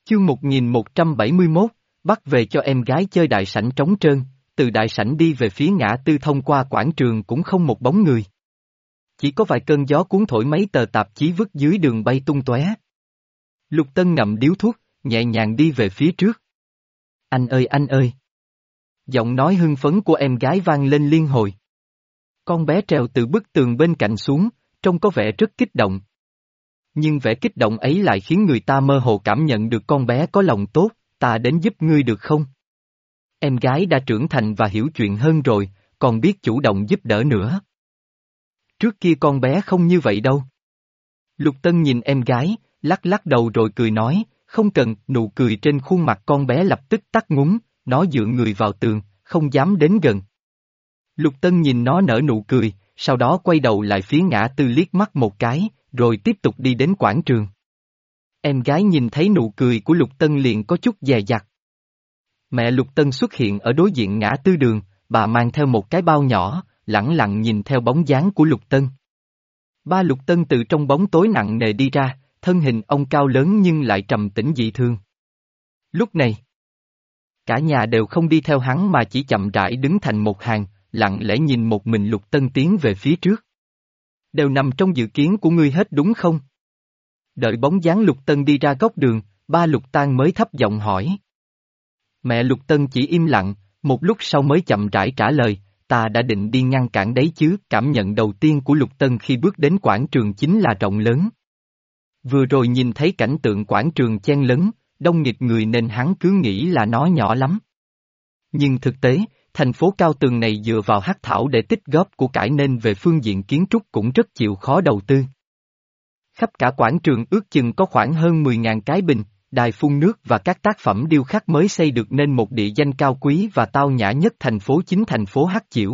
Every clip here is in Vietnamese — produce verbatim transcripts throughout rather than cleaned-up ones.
Chương một nghìn một trăm bảy mươi mốt, bắt về cho em gái chơi đại sảnh trống trơn, từ đại sảnh đi về phía ngã tư thông qua quảng trường cũng không một bóng người. Chỉ có vài cơn gió cuốn thổi mấy tờ tạp chí vứt dưới đường bay tung tóe. Lục Tân ngậm điếu thuốc, nhẹ nhàng đi về phía trước. Anh ơi anh ơi! Giọng nói hưng phấn của em gái vang lên liên hồi. Con bé trèo từ bức tường bên cạnh xuống, trông có vẻ rất kích động. Nhưng vẻ kích động ấy lại khiến người ta mơ hồ cảm nhận được con bé có lòng tốt, ta đến giúp ngươi được không? Em gái đã trưởng thành và hiểu chuyện hơn rồi, còn biết chủ động giúp đỡ nữa. Trước kia con bé không như vậy đâu. Lục Tân nhìn em gái, lắc lắc đầu rồi cười nói, không cần, nụ cười trên khuôn mặt con bé lập tức tắt ngúm, nó dựa người vào tường, không dám đến gần. Lục Tân nhìn nó nở nụ cười, sau đó quay đầu lại phía ngã tư liếc mắt một cái, rồi tiếp tục đi đến quảng trường. Em gái nhìn thấy nụ cười của Lục Tân liền có chút dè dặt. Mẹ Lục Tân xuất hiện ở đối diện ngã tư đường, bà mang theo một cái bao nhỏ, lẳng lặng nhìn theo bóng dáng của Lục Tân. Ba Lục Tân từ trong bóng tối nặng nề đi ra, thân hình ông cao lớn nhưng lại trầm tĩnh dị thường. Lúc này, cả nhà đều không đi theo hắn mà chỉ chậm rãi đứng thành một hàng, lặng lẽ nhìn một mình Lục Tân tiến về phía trước. Đều nằm trong dự kiến của ngươi hết đúng không? Đợi bóng dáng Lục Tân đi ra góc đường, ba Lục Tang mới thấp giọng hỏi. Mẹ Lục Tân chỉ im lặng, một lúc sau mới chậm rãi trả lời, ta đã định đi ngăn cản đấy chứ. Cảm nhận đầu tiên của Lục Tân khi bước đến quảng trường chính là rộng lớn. Vừa rồi nhìn thấy cảnh tượng quảng trường chen lấn, đông nghịt người nên hắn cứ nghĩ là nó nhỏ lắm. Nhưng thực tế, thành phố cao tường này dựa vào hắc thảo để tích góp của cải nên về phương diện kiến trúc cũng rất chịu khó đầu tư. Khắp cả quảng trường ước chừng có khoảng hơn mười nghìn cái bình, đài phun nước và các tác phẩm điêu khắc mới xây được nên một địa danh cao quý và tao nhã nhất thành phố chính thành phố Hắc Chiểu.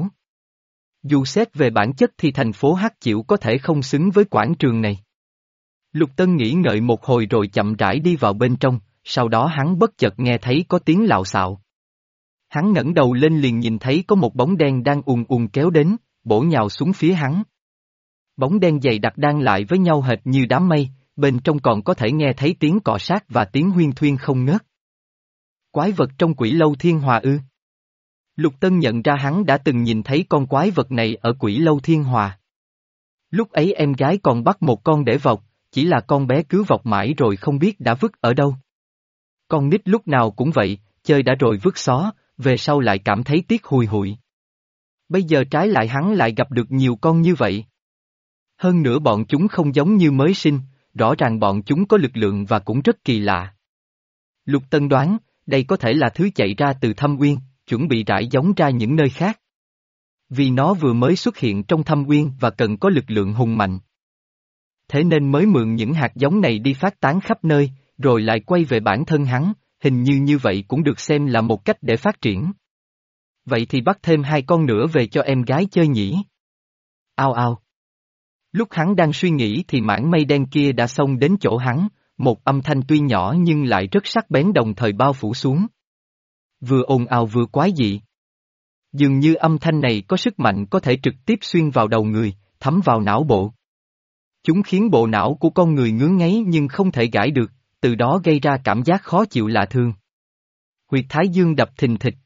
Dù xét về bản chất thì thành phố Hắc Chiểu có thể không xứng với quảng trường này. Lục Tân nghĩ ngợi một hồi rồi chậm rãi đi vào bên trong, sau đó hắn bất chợt nghe thấy có tiếng lạo xạo. Hắn ngẩng đầu lên liền nhìn thấy có một bóng đen đang ùn ùn kéo đến, bổ nhào xuống phía hắn. Bóng đen dày đặc đan lại với nhau hệt như đám mây, bên trong còn có thể nghe thấy tiếng cọ sát và tiếng huyên thuyên không ngớt. Quái vật trong Quỷ Lâu Thiên Hòa ư? Lục Tân nhận ra hắn đã từng nhìn thấy con quái vật này ở Quỷ Lâu Thiên Hòa. Lúc ấy em gái còn bắt một con để vọc, chỉ là con bé cứ vọc mãi rồi không biết đã vứt ở đâu. Con nít lúc nào cũng vậy, chơi đã rồi vứt xó, về sau lại cảm thấy tiếc hùi hụi. Bây giờ trái lại hắn lại gặp được nhiều con như vậy. Hơn nữa bọn chúng không giống như mới sinh, rõ ràng bọn chúng có lực lượng và cũng rất kỳ lạ. Lục Tân đoán, đây có thể là thứ chạy ra từ thâm uyên, chuẩn bị rải giống ra những nơi khác. Vì nó vừa mới xuất hiện trong thâm uyên và cần có lực lượng hùng mạnh. Thế nên mới mượn những hạt giống này đi phát tán khắp nơi, rồi lại quay về bản thân hắn, hình như như vậy cũng được xem là một cách để phát triển. Vậy thì bắt thêm hai con nữa về cho em gái chơi nhỉ? Ao ao. Lúc hắn đang suy nghĩ thì mảng mây đen kia đã xông đến chỗ hắn, một âm thanh tuy nhỏ nhưng lại rất sắc bén đồng thời bao phủ xuống. Vừa ồn ào vừa quái dị. Dường như âm thanh này có sức mạnh có thể trực tiếp xuyên vào đầu người, thấm vào não bộ. Chúng khiến bộ não của con người ngứa ngáy nhưng không thể gãi được, từ đó gây ra cảm giác khó chịu lạ thường. Huyệt thái dương đập thình thịch.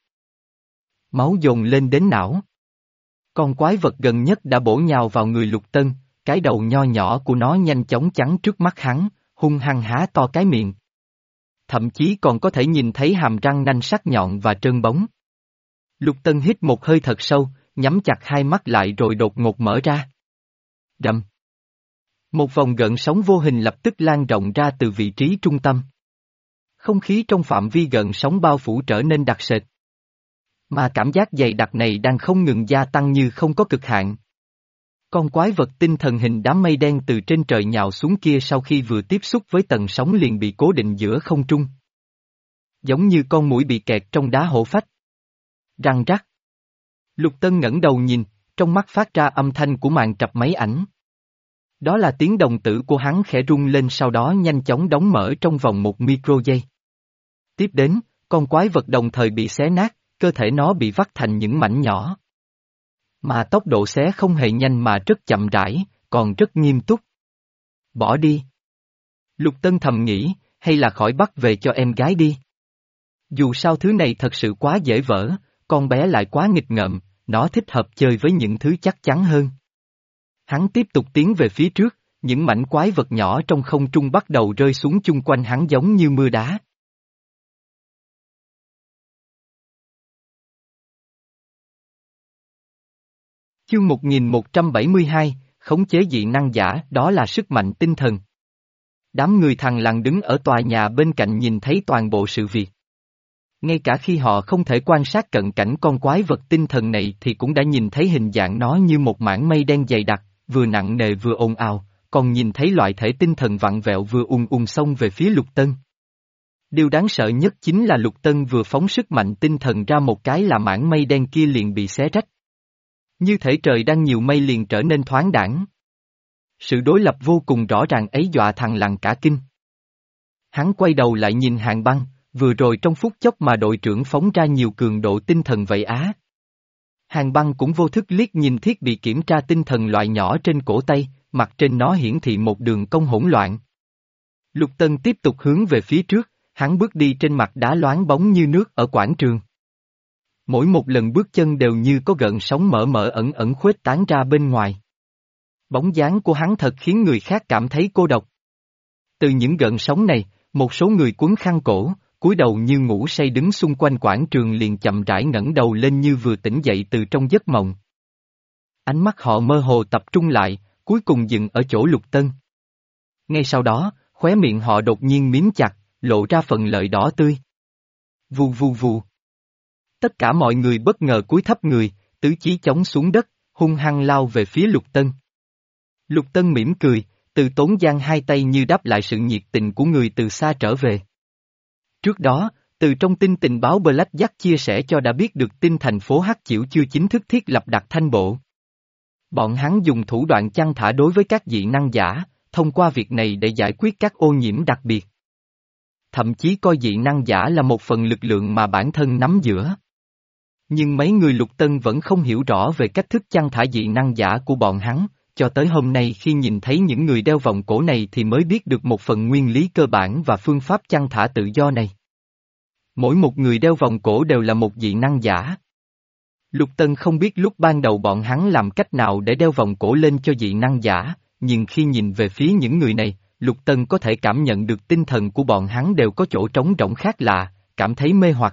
Máu dồn lên đến não. Con quái vật gần nhất đã bổ nhào vào người Lục Tân, cái đầu nho nhỏ của nó nhanh chóng chắn trước mắt hắn, hung hăng há to cái miệng. Thậm chí còn có thể nhìn thấy hàm răng nanh sắc nhọn và trơn bóng. Lục Tân hít một hơi thật sâu, nhắm chặt hai mắt lại rồi đột ngột mở ra. Rầm. Một vòng gợn sóng vô hình lập tức lan rộng ra từ vị trí trung tâm. Không khí trong phạm vi gợn sóng bao phủ trở nên đặc sệt. Mà cảm giác dày đặc này đang không ngừng gia tăng như không có cực hạn. Con quái vật tinh thần hình đám mây đen từ trên trời nhào xuống kia sau khi vừa tiếp xúc với tầng sóng liền bị cố định giữa không trung. Giống như con muỗi bị kẹt trong đá hổ phách. Răng rắc. Lục Tân ngẩng đầu nhìn, trong mắt phát ra âm thanh của màn trập máy ảnh. Đó là tiếng đồng tử của hắn khẽ rung lên sau đó nhanh chóng đóng mở trong vòng một micro giây. Tiếp đến, con quái vật đồng thời bị xé nát, cơ thể nó bị vắt thành những mảnh nhỏ. Mà tốc độ xé không hề nhanh mà rất chậm rãi, còn rất nghiêm túc. Bỏ đi. Lục Tân thầm nghĩ, hay là khỏi bắt về cho em gái đi. Dù sao thứ này thật sự quá dễ vỡ, con bé lại quá nghịch ngợm, nó thích hợp chơi với những thứ chắc chắn hơn. Hắn tiếp tục tiến về phía trước, những mảnh quái vật nhỏ trong không trung bắt đầu rơi xuống chung quanh hắn giống như mưa đá. Chương một nghìn một trăm bảy mươi hai, khống chế dị năng giả, đó là sức mạnh tinh thần. Đám người thằng lằn đứng ở tòa nhà bên cạnh nhìn thấy toàn bộ sự việc. Ngay cả khi họ không thể quan sát cận cảnh con quái vật tinh thần này thì cũng đã nhìn thấy hình dạng nó như một mảng mây đen dày đặc, vừa nặng nề vừa ồn ào, còn nhìn thấy loại thể tinh thần vặn vẹo vừa ùn ùn xông về phía Lục Tân. Điều đáng sợ nhất chính là Lục Tân vừa phóng sức mạnh tinh thần ra một cái là mảng mây đen kia liền bị xé rách. Như thể trời đang nhiều mây liền trở nên thoáng đãng. Sự đối lập vô cùng rõ ràng ấy dọa thằng lằn cả kinh. Hắn quay đầu lại nhìn Hàn Băng, vừa rồi trong phút chốc mà đội trưởng phóng ra nhiều cường độ tinh thần vậy á. Hàn Băng cũng vô thức liếc nhìn thiết bị kiểm tra tinh thần loại nhỏ trên cổ tay, mặt trên nó hiển thị một đường cong hỗn loạn. Lục Tân tiếp tục hướng về phía trước, hắn bước đi trên mặt đá loáng bóng như nước ở quảng trường. Mỗi một lần bước chân đều như có gợn sóng mờ mờ ẩn ẩn khuếch tán ra bên ngoài. Bóng dáng của hắn thật khiến người khác cảm thấy cô độc. Từ những gợn sóng này, một số người quấn khăn cổ, cúi đầu như ngủ say đứng xung quanh quảng trường liền chậm rãi ngẩng đầu lên như vừa tỉnh dậy từ trong giấc mộng. Ánh mắt họ mơ hồ tập trung lại, cuối cùng dừng ở chỗ Lục Tân. Ngay sau đó, khóe miệng họ đột nhiên mím chặt, lộ ra phần lợi đỏ tươi. Vù vù vù. Tất cả mọi người bất ngờ cúi thấp người, tứ chí chống xuống đất, hung hăng lao về phía Lục Tân. Lục Tân mỉm cười, từ tốn giang hai tay như đáp lại sự nhiệt tình của người từ xa trở về. Trước đó, từ trong tin tình báo Black Jack chia sẻ cho đã biết được tin thành phố Hắc Chiểu chưa chính thức thiết lập đặc thanh bộ. Bọn hắn dùng thủ đoạn chăn thả đối với các dị năng giả, thông qua việc này để giải quyết các ô nhiễm đặc biệt. Thậm chí coi dị năng giả là một phần lực lượng mà bản thân nắm giữ. Nhưng mấy người Lục Tân vẫn không hiểu rõ về cách thức chăn thả dị năng giả của bọn hắn, cho tới hôm nay khi nhìn thấy những người đeo vòng cổ này thì mới biết được một phần nguyên lý cơ bản và phương pháp chăn thả tự do này. Mỗi một người đeo vòng cổ đều là một dị năng giả. Lục Tân không biết lúc ban đầu bọn hắn làm cách nào để đeo vòng cổ lên cho dị năng giả, nhưng khi nhìn về phía những người này, Lục Tân có thể cảm nhận được tinh thần của bọn hắn đều có chỗ trống rỗng khác lạ, cảm thấy mê hoặc.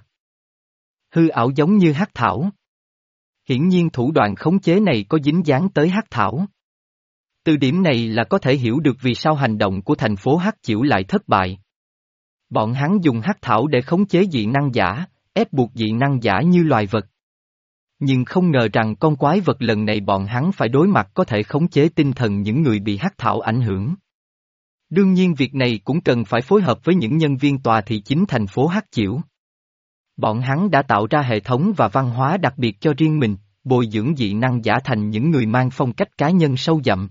Hư ảo giống như hắc thảo. Hiển nhiên thủ đoạn khống chế này có dính dáng tới hắc thảo. Từ điểm này là có thể hiểu được vì sao hành động của thành phố Hắc Chiểu lại thất bại. Bọn hắn dùng hắc thảo để khống chế dị năng giả, ép buộc dị năng giả như loài vật. Nhưng không ngờ rằng con quái vật lần này bọn hắn phải đối mặt có thể khống chế tinh thần những người bị hắc thảo ảnh hưởng. Đương nhiên việc này cũng cần phải phối hợp với những nhân viên tòa thị chính thành phố Hắc Chiểu. Bọn hắn đã tạo ra hệ thống và văn hóa đặc biệt cho riêng mình, bồi dưỡng dị năng giả thành những người mang phong cách cá nhân sâu đậm.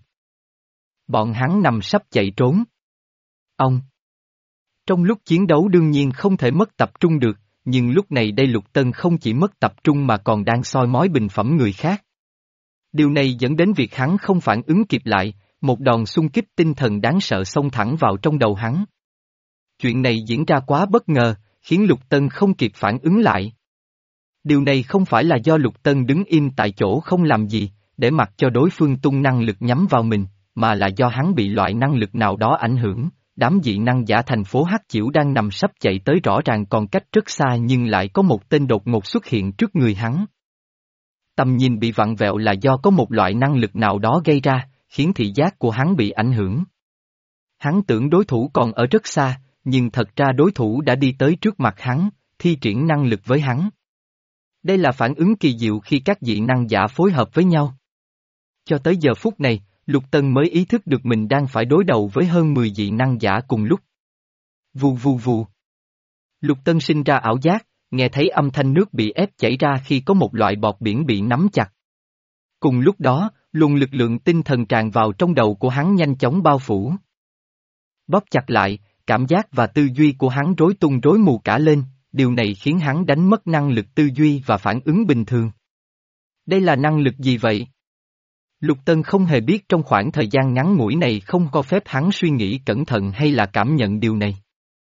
Bọn hắn nằm sắp chạy trốn. Ông. Trong lúc chiến đấu đương nhiên không thể mất tập trung được, nhưng lúc này đây Lục Tân không chỉ mất tập trung mà còn đang soi mói bình phẩm người khác. Điều này dẫn đến việc hắn không phản ứng kịp lại, một đòn xung kích tinh thần đáng sợ xông thẳng vào trong đầu hắn. Chuyện này diễn ra quá bất ngờ, khiến Lục Tân không kịp phản ứng lại. Điều này không phải là do Lục Tân đứng im tại chỗ không làm gì, để mặc cho đối phương tung năng lực nhắm vào mình, mà là do hắn bị loại năng lực nào đó ảnh hưởng. Đám dị năng giả thành phố Hắc Chiểu đang nằm sắp chạy tới rõ ràng còn cách rất xa nhưng lại có một tên đột ngột xuất hiện trước người hắn. Tầm nhìn bị vặn vẹo là do có một loại năng lực nào đó gây ra, khiến thị giác của hắn bị ảnh hưởng. Hắn tưởng đối thủ còn ở rất xa, nhưng thật ra đối thủ đã đi tới trước mặt hắn, thi triển năng lực với hắn. Đây là phản ứng kỳ diệu khi các dị năng giả phối hợp với nhau. Cho tới giờ phút này, Lục Tân mới ý thức được mình đang phải đối đầu với hơn mười dị năng giả cùng lúc. Vù vù vù. Lục Tân sinh ra ảo giác, nghe thấy âm thanh nước bị ép chảy ra khi có một loại bọt biển bị nắm chặt. Cùng lúc đó, luồng lực lượng tinh thần tràn vào trong đầu của hắn nhanh chóng bao phủ. Bóp chặt lại, cảm giác và tư duy của hắn rối tung rối mù cả lên, điều này khiến hắn đánh mất năng lực tư duy và phản ứng bình thường. Đây là năng lực gì vậy? Lục Tân không hề biết trong khoảng thời gian ngắn ngủi này không có phép hắn suy nghĩ cẩn thận hay là cảm nhận điều này.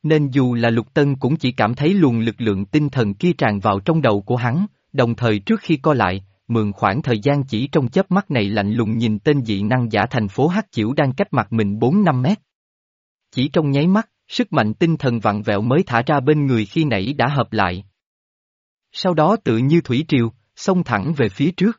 Nên dù là Lục Tân cũng chỉ cảm thấy luồng lực lượng tinh thần kia tràn vào trong đầu của hắn, đồng thời trước khi co lại, mượn khoảng thời gian chỉ trong chớp mắt này lạnh lùng nhìn tên dị năng giả thành phố Hắc Chiểu đang cách mặt mình bốn năm mét. Chỉ trong nháy mắt, sức mạnh tinh thần vặn vẹo mới thả ra bên người khi nãy đã hợp lại. Sau đó tự như thủy triều, xông thẳng về phía trước.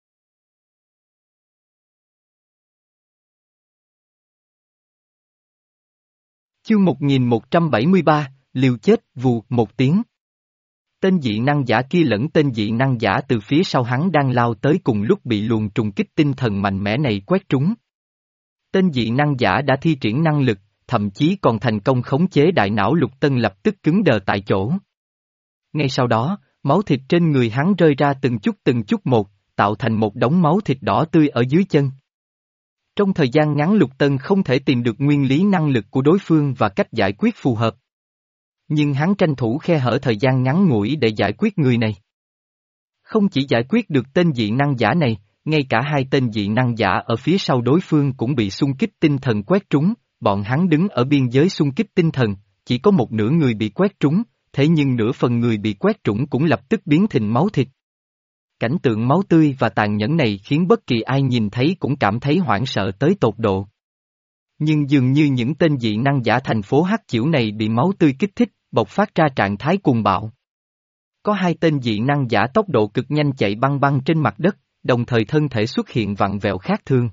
Chương một nghìn một trăm bảy mươi ba, liều chết, vù, một tiếng. Tên dị năng giả kia lẫn tên dị năng giả từ phía sau hắn đang lao tới cùng lúc bị luồng trùng kích tinh thần mạnh mẽ này quét trúng. Tên dị năng giả đã thi triển năng lực, thậm chí còn thành công khống chế đại não Lục Tân lập tức cứng đờ tại chỗ. Ngay sau đó, máu thịt trên người hắn rơi ra từng chút từng chút một, tạo thành một đống máu thịt đỏ tươi ở dưới chân. Trong thời gian ngắn Lục Tân không thể tìm được nguyên lý năng lực của đối phương và cách giải quyết phù hợp. Nhưng hắn tranh thủ khe hở thời gian ngắn ngủi để giải quyết người này. Không chỉ giải quyết được tên dị năng giả này, ngay cả hai tên dị năng giả ở phía sau đối phương cũng bị xung kích tinh thần quét trúng, bọn hắn đứng ở biên giới xung kích tinh thần, chỉ có một nửa người bị quét trúng, thế nhưng nửa phần người bị quét trúng cũng lập tức biến thành máu thịt. Cảnh tượng máu tươi và tàn nhẫn này khiến bất kỳ ai nhìn thấy cũng cảm thấy hoảng sợ tới tột độ. Nhưng dường như những tên dị năng giả thành phố Hắc Chiểu này bị máu tươi kích thích, bộc phát ra trạng thái cuồng bạo. Có hai tên dị năng giả tốc độ cực nhanh chạy băng băng trên mặt đất, đồng thời thân thể xuất hiện vặn vẹo khác thường.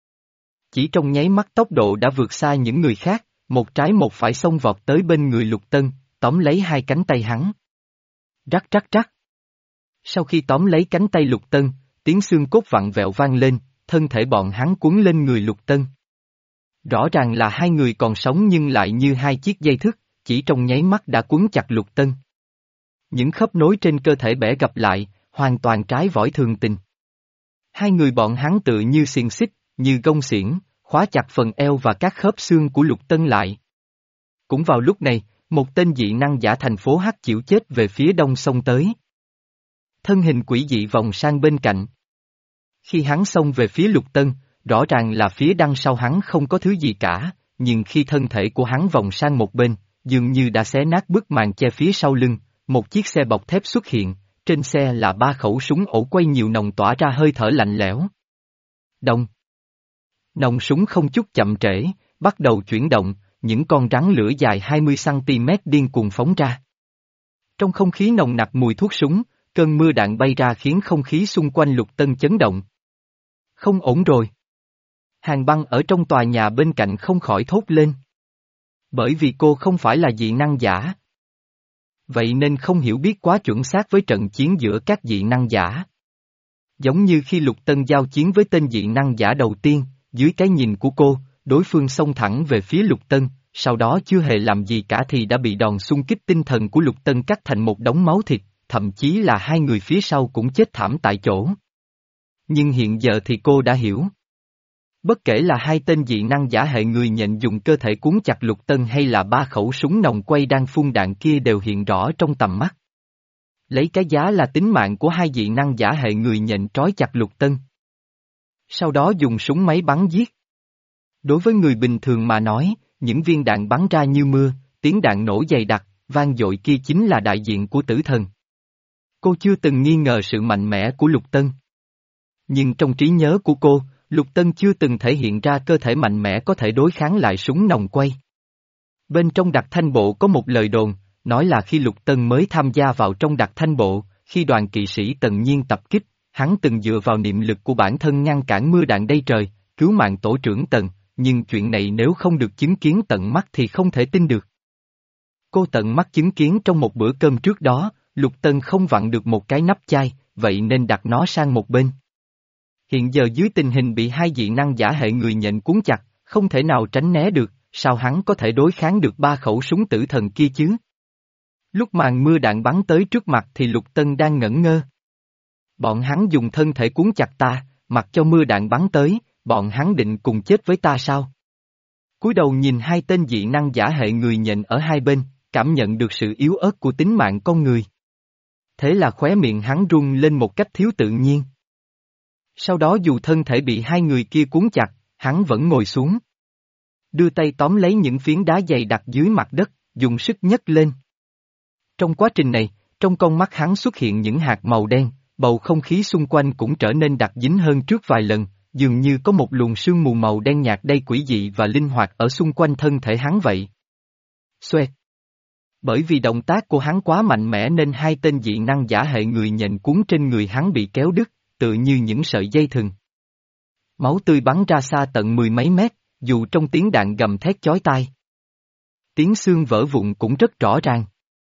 Chỉ trong nháy mắt tốc độ đã vượt xa những người khác, một trái một phải xông vọt tới bên người Lục Tân, tóm lấy hai cánh tay hắn. Rắc rắc rắc. Sau khi tóm lấy cánh tay Lục Tân, tiếng xương cốt vặn vẹo vang lên, thân thể bọn hắn cuốn lên người Lục Tân. Rõ ràng là hai người còn sống nhưng lại như hai chiếc dây thừng, chỉ trong nháy mắt đã cuốn chặt Lục Tân. Những khớp nối trên cơ thể bẻ gập lại, hoàn toàn trái vỏi thường tình. Hai người bọn hắn tự như xiềng xích, như gông xiển, khóa chặt phần eo và các khớp xương của Lục Tân lại. Cũng vào lúc này, một tên dị năng giả thành phố Hắc Chiểu chết về phía đông xông tới. Thân hình quỷ dị vòng sang bên cạnh. Khi hắn xông về phía Lục Tân, rõ ràng là phía đằng sau hắn không có thứ gì cả, nhưng khi thân thể của hắn vòng sang một bên, dường như đã xé nát bức màn che phía sau lưng, một chiếc xe bọc thép xuất hiện, trên xe là ba khẩu súng ổ quay nhiều nòng tỏa ra hơi thở lạnh lẽo. Đông. Nòng súng không chút chậm trễ, bắt đầu chuyển động, những con rắn lửa dài hai mươi xăng-ti-mét điên cuồng phóng ra. Trong không khí nồng nặc mùi thuốc súng, cơn mưa đạn bay ra khiến không khí xung quanh Lục Tân chấn động. Không ổn rồi. Hàn Băng ở trong tòa nhà bên cạnh không khỏi thốt lên. Bởi vì cô không phải là dị năng giả. Vậy nên không hiểu biết quá chuẩn xác với trận chiến giữa các dị năng giả. Giống như khi Lục Tân giao chiến với tên dị năng giả đầu tiên, dưới cái nhìn của cô, đối phương xông thẳng về phía Lục Tân, sau đó chưa hề làm gì cả thì đã bị đòn xung kích tinh thần của Lục Tân cắt thành một đống máu thịt, thậm chí là hai người phía sau cũng chết thảm tại chỗ. Nhưng hiện giờ thì cô đã hiểu. Bất kể là hai tên dị năng giả hệ người nhện dùng cơ thể cuốn chặt Lục Tân hay là ba khẩu súng nòng quay đang phun đạn kia đều hiện rõ trong tầm mắt. Lấy cái giá là tính mạng của hai dị năng giả hệ người nhện trói chặt Lục Tân. Sau đó dùng súng máy bắn giết. Đối với người bình thường mà nói, những viên đạn bắn ra như mưa, tiếng đạn nổ dày đặc, vang dội kia chính là đại diện của tử thần. Cô chưa từng nghi ngờ sự mạnh mẽ của Lục Tân. Nhưng trong trí nhớ của cô, Lục Tân chưa từng thể hiện ra cơ thể mạnh mẽ có thể đối kháng lại súng nòng quay. Bên trong Đặc Thanh Bộ có một lời đồn, nói là khi Lục Tân mới tham gia vào trong Đặc Thanh Bộ, khi đoàn kỵ sĩ Tần Nhiên tập kích, hắn từng dựa vào niệm lực của bản thân ngăn cản mưa đạn đầy trời, cứu mạng tổ trưởng Tần, nhưng chuyện này nếu không được chứng kiến tận mắt thì không thể tin được. Cô tận mắt chứng kiến trong một bữa cơm trước đó, Lục Tân không vặn được một cái nắp chai, vậy nên đặt nó sang một bên. Hiện giờ dưới tình hình bị hai dị năng giả hệ người nhện cuốn chặt, không thể nào tránh né được, sao hắn có thể đối kháng được ba khẩu súng tử thần kia chứ? Lúc màn mưa đạn bắn tới trước mặt thì Lục Tân đang ngẩn ngơ. Bọn hắn dùng thân thể cuốn chặt ta, mặc cho mưa đạn bắn tới, bọn hắn định cùng chết với ta sao? Cúi đầu nhìn hai tên dị năng giả hệ người nhện ở hai bên, cảm nhận được sự yếu ớt của tính mạng con người. Thế là khóe miệng hắn rung lên một cách thiếu tự nhiên. Sau đó dù thân thể bị hai người kia cuốn chặt, hắn vẫn ngồi xuống. Đưa tay tóm lấy những phiến đá dày đặt dưới mặt đất, dùng sức nhấc lên. Trong quá trình này, trong con mắt hắn xuất hiện những hạt màu đen, bầu không khí xung quanh cũng trở nên đặc dính hơn trước vài lần, dường như có một luồng sương mù màu đen nhạt đầy quỷ dị và linh hoạt ở xung quanh thân thể hắn vậy. Xoẹt. Bởi vì động tác của hắn quá mạnh mẽ nên hai tên dị năng giả hệ người nhện cuốn trên người hắn bị kéo đứt, tự như những sợi dây thừng. Máu tươi bắn ra xa tận mười mấy mét, dù trong tiếng đạn gầm thét chói tai. Tiếng xương vỡ vụn cũng rất rõ ràng.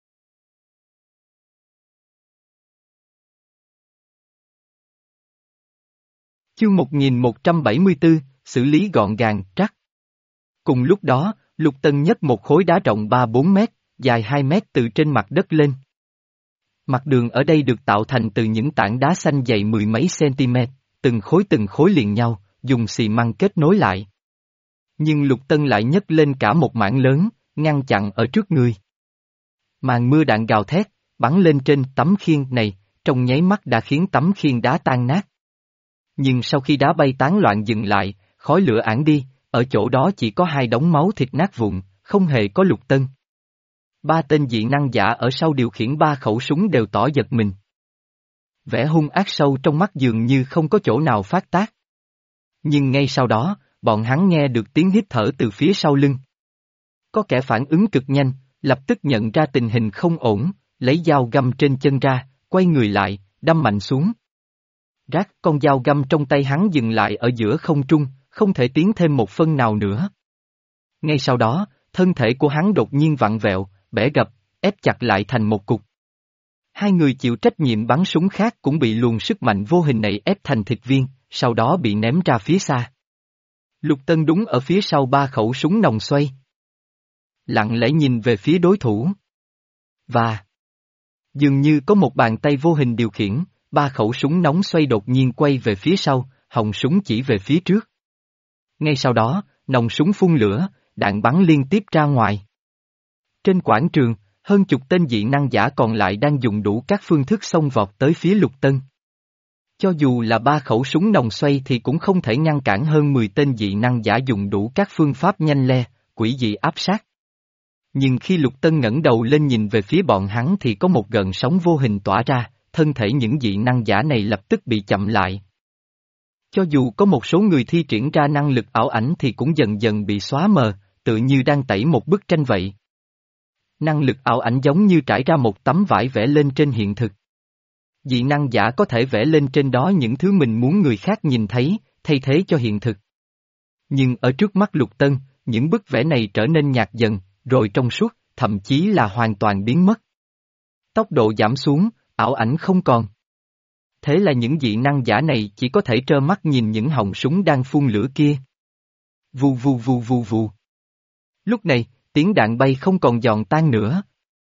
Chương một nghìn một trăm bảy mươi tư, xử lý gọn gàng, trắc. Cùng lúc đó, Lục Tân nhấc một khối đá rộng ba bốn mét, dài hai mét từ trên mặt đất lên. Mặt đường ở đây được tạo thành từ những tảng đá xanh dày mười mấy cm, từng khối từng khối liền nhau, dùng xi măng kết nối lại. Nhưng Lục Tân lại nhấc lên cả một mảng lớn, ngăn chặn ở trước người. Màn mưa đạn gào thét, bắn lên trên tấm khiên này, trong nháy mắt đã khiến tấm khiên đá tan nát. Nhưng sau khi đá bay tán loạn dừng lại, khói lửa ản đi, ở chỗ đó chỉ có hai đống máu thịt nát vụn, không hề có Lục Tân. Ba tên dị năng giả ở sau điều khiển ba khẩu súng đều tỏ giật mình. Vẻ hung ác sâu trong mắt dường như không có chỗ nào phát tác. Nhưng ngay sau đó, bọn hắn nghe được tiếng hít thở từ phía sau lưng. Có kẻ phản ứng cực nhanh, lập tức nhận ra tình hình không ổn, lấy dao găm trên chân ra, quay người lại, đâm mạnh xuống. Rác, con dao găm trong tay hắn dừng lại ở giữa không trung, không thể tiến thêm một phân nào nữa. Ngay sau đó, thân thể của hắn đột nhiên vặn vẹo, bẻ gập, ép chặt lại thành một cục. Hai người chịu trách nhiệm bắn súng khác cũng bị luồng sức mạnh vô hình này ép thành thịt viên, sau đó bị ném ra phía xa. Lục Tân đúng ở phía sau ba khẩu súng nòng xoay. Lặng lẽ nhìn về phía đối thủ. Và dường như có một bàn tay vô hình điều khiển, ba khẩu súng nóng xoay đột nhiên quay về phía sau, họng súng chỉ về phía trước. Ngay sau đó, nòng súng phun lửa, đạn bắn liên tiếp ra ngoài. Trên quảng trường, hơn chục tên dị năng giả còn lại đang dùng đủ các phương thức xông vọt tới phía Lục Tân. Cho dù là ba khẩu súng nòng xoay thì cũng không thể ngăn cản hơn mười tên dị năng giả dùng đủ các phương pháp nhanh le, quỷ dị áp sát. Nhưng khi Lục Tân ngẩng đầu lên nhìn về phía bọn hắn thì có một gợn sóng vô hình tỏa ra, thân thể những dị năng giả này lập tức bị chậm lại. Cho dù có một số người thi triển ra năng lực ảo ảnh thì cũng dần dần bị xóa mờ, tự như đang tẩy một bức tranh vậy. Năng lực ảo ảnh giống như trải ra một tấm vải vẽ lên trên hiện thực. Dị năng giả có thể vẽ lên trên đó những thứ mình muốn người khác nhìn thấy, thay thế cho hiện thực. Nhưng ở trước mắt Lục Tân, những bức vẽ này trở nên nhạt dần, rồi trong suốt, thậm chí là hoàn toàn biến mất. Tốc độ giảm xuống, ảo ảnh không còn. Thế là những dị năng giả này chỉ có thể trơ mắt nhìn những họng súng đang phun lửa kia. Vù vù vù vù vù. Lúc này, tiếng đạn bay không còn giòn tan nữa.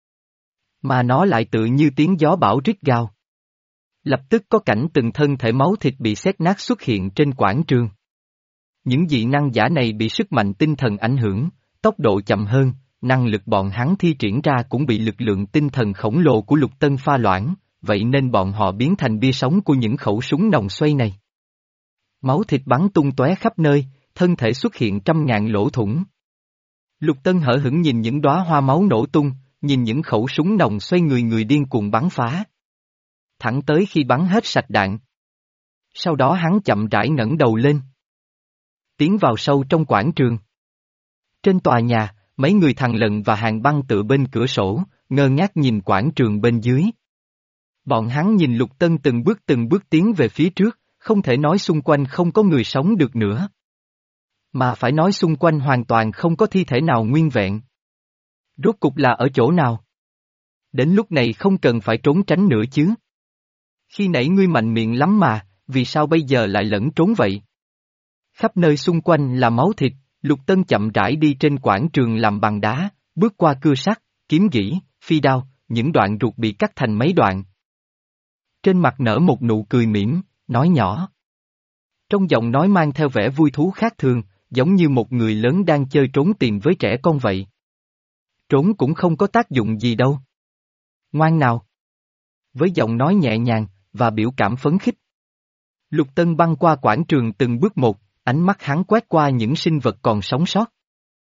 Mà nó lại tự như tiếng gió bão rít gào. Lập tức có cảnh từng thân thể máu thịt bị xé nát xuất hiện trên quảng trường. Những dị năng giả này bị sức mạnh tinh thần ảnh hưởng, tốc độ chậm hơn, năng lực bọn hắn thi triển ra cũng bị lực lượng tinh thần khổng lồ của Lục Tân pha loãng, vậy nên bọn họ biến thành bia sống của những khẩu súng nòng xoay này. Máu thịt bắn tung tóe khắp nơi, thân thể xuất hiện trăm ngàn lỗ thủng. Lục Tân hở hững nhìn những đóa hoa máu nổ tung, nhìn những khẩu súng nòng xoay người người điên cuồng bắn phá. Thẳng tới khi bắn hết sạch đạn. Sau đó hắn chậm rãi ngẩng đầu lên. Tiến vào sâu trong quảng trường. Trên tòa nhà, mấy người thằn lằn và hàng băng tựa bên cửa sổ, ngơ ngác nhìn quảng trường bên dưới. Bọn hắn nhìn Lục Tân từng bước từng bước tiến về phía trước, không thể nói xung quanh không có người sống được nữa. Mà phải nói xung quanh hoàn toàn không có thi thể nào nguyên vẹn. Rốt cục là ở chỗ nào? Đến lúc này không cần phải trốn tránh nữa chứ. Khi nãy ngươi mạnh miệng lắm mà, vì sao bây giờ lại lẫn trốn vậy? Khắp nơi xung quanh là máu thịt, Lục Tân chậm rãi đi trên quảng trường làm bằng đá, bước qua cưa sắt, kiếm gỉ, phi đao, những đoạn ruột bị cắt thành mấy đoạn. Trên mặt nở một nụ cười mỉm, nói nhỏ. Trong giọng nói mang theo vẻ vui thú khác thường, giống như một người lớn đang chơi trốn tìm với trẻ con vậy. Trốn cũng không có tác dụng gì đâu. Ngoan nào. Với giọng nói nhẹ nhàng, và biểu cảm phấn khích. Lục Tân băng qua quảng trường từng bước một, ánh mắt hắn quét qua những sinh vật còn sống sót.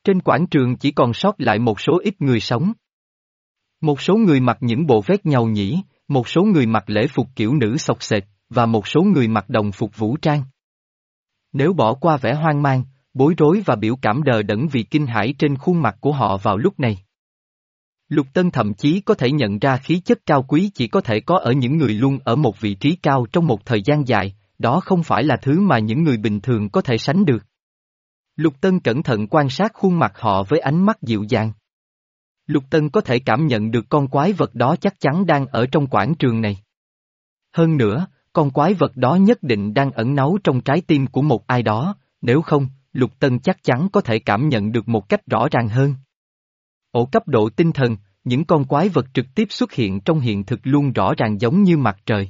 Trên quảng trường chỉ còn sót lại một số ít người sống. Một số người mặc những bộ vest nhàu nhĩ, một số người mặc lễ phục kiểu nữ xộc xệch, và một số người mặc đồng phục vũ trang. Nếu bỏ qua vẻ hoang mang, bối rối và biểu cảm đờ đẫn vì kinh hãi trên khuôn mặt của họ vào lúc này, Lục Tân thậm chí có thể nhận ra khí chất cao quý chỉ có thể có ở những người luôn ở một vị trí cao trong một thời gian dài, đó không phải là thứ mà những người bình thường có thể sánh được. Lục Tân cẩn thận quan sát khuôn mặt họ với ánh mắt dịu dàng. Lục Tân có thể cảm nhận được con quái vật đó chắc chắn đang ở trong quảng trường này. Hơn nữa, con quái vật đó nhất định đang ẩn náu trong trái tim của một ai đó, nếu không, Lục Tân chắc chắn có thể cảm nhận được một cách rõ ràng hơn. Ở cấp độ tinh thần, những con quái vật trực tiếp xuất hiện trong hiện thực luôn rõ ràng giống như mặt trời.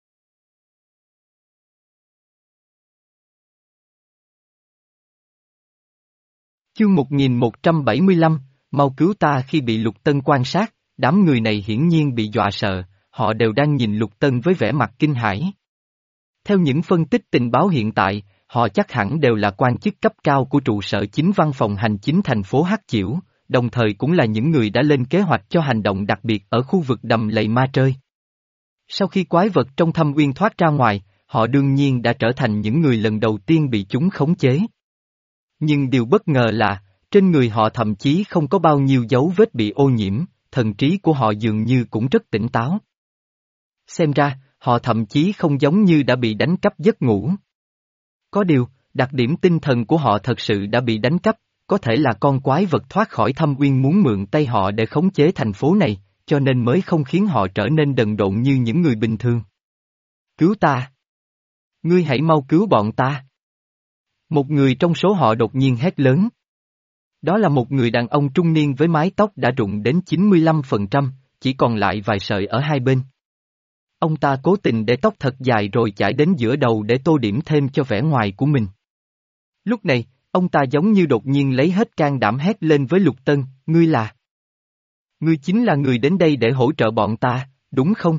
Chương một nghìn một trăm bảy mươi lăm, mau cứu ta. Khi bị Lục Tân quan sát, đám người này hiển nhiên bị dọa sợ, họ đều đang nhìn Lục Tân với vẻ mặt kinh hãi. Theo những phân tích tình báo hiện tại, họ chắc hẳn đều là quan chức cấp cao của trụ sở chính văn phòng hành chính thành phố Hắc Chiểu, đồng thời cũng là những người đã lên kế hoạch cho hành động đặc biệt ở khu vực đầm lầy ma trơi. Sau khi quái vật trong thâm uyên thoát ra ngoài, họ đương nhiên đã trở thành những người lần đầu tiên bị chúng khống chế. Nhưng điều bất ngờ là, trên người họ thậm chí không có bao nhiêu dấu vết bị ô nhiễm, thần trí của họ dường như cũng rất tỉnh táo. Xem ra, họ thậm chí không giống như đã bị đánh cắp giấc ngủ. Có điều, đặc điểm tinh thần của họ thật sự đã bị đánh cắp, có thể là con quái vật thoát khỏi thâm uyên muốn mượn tay họ để khống chế thành phố này, cho nên mới không khiến họ trở nên đần độn như những người bình thường. Cứu ta! Ngươi hãy mau cứu bọn ta! Một người trong số họ đột nhiên hét lớn. Đó là một người đàn ông trung niên với mái tóc đã rụng đến chín mươi lăm phần trăm, chỉ còn lại vài sợi ở hai bên. Ông ta cố tình để tóc thật dài rồi chải đến giữa đầu để tô điểm thêm cho vẻ ngoài của mình. Lúc này, ông ta giống như đột nhiên lấy hết can đảm hét lên với Lục Tân, ngươi là... Ngươi chính là người đến đây để hỗ trợ bọn ta, đúng không?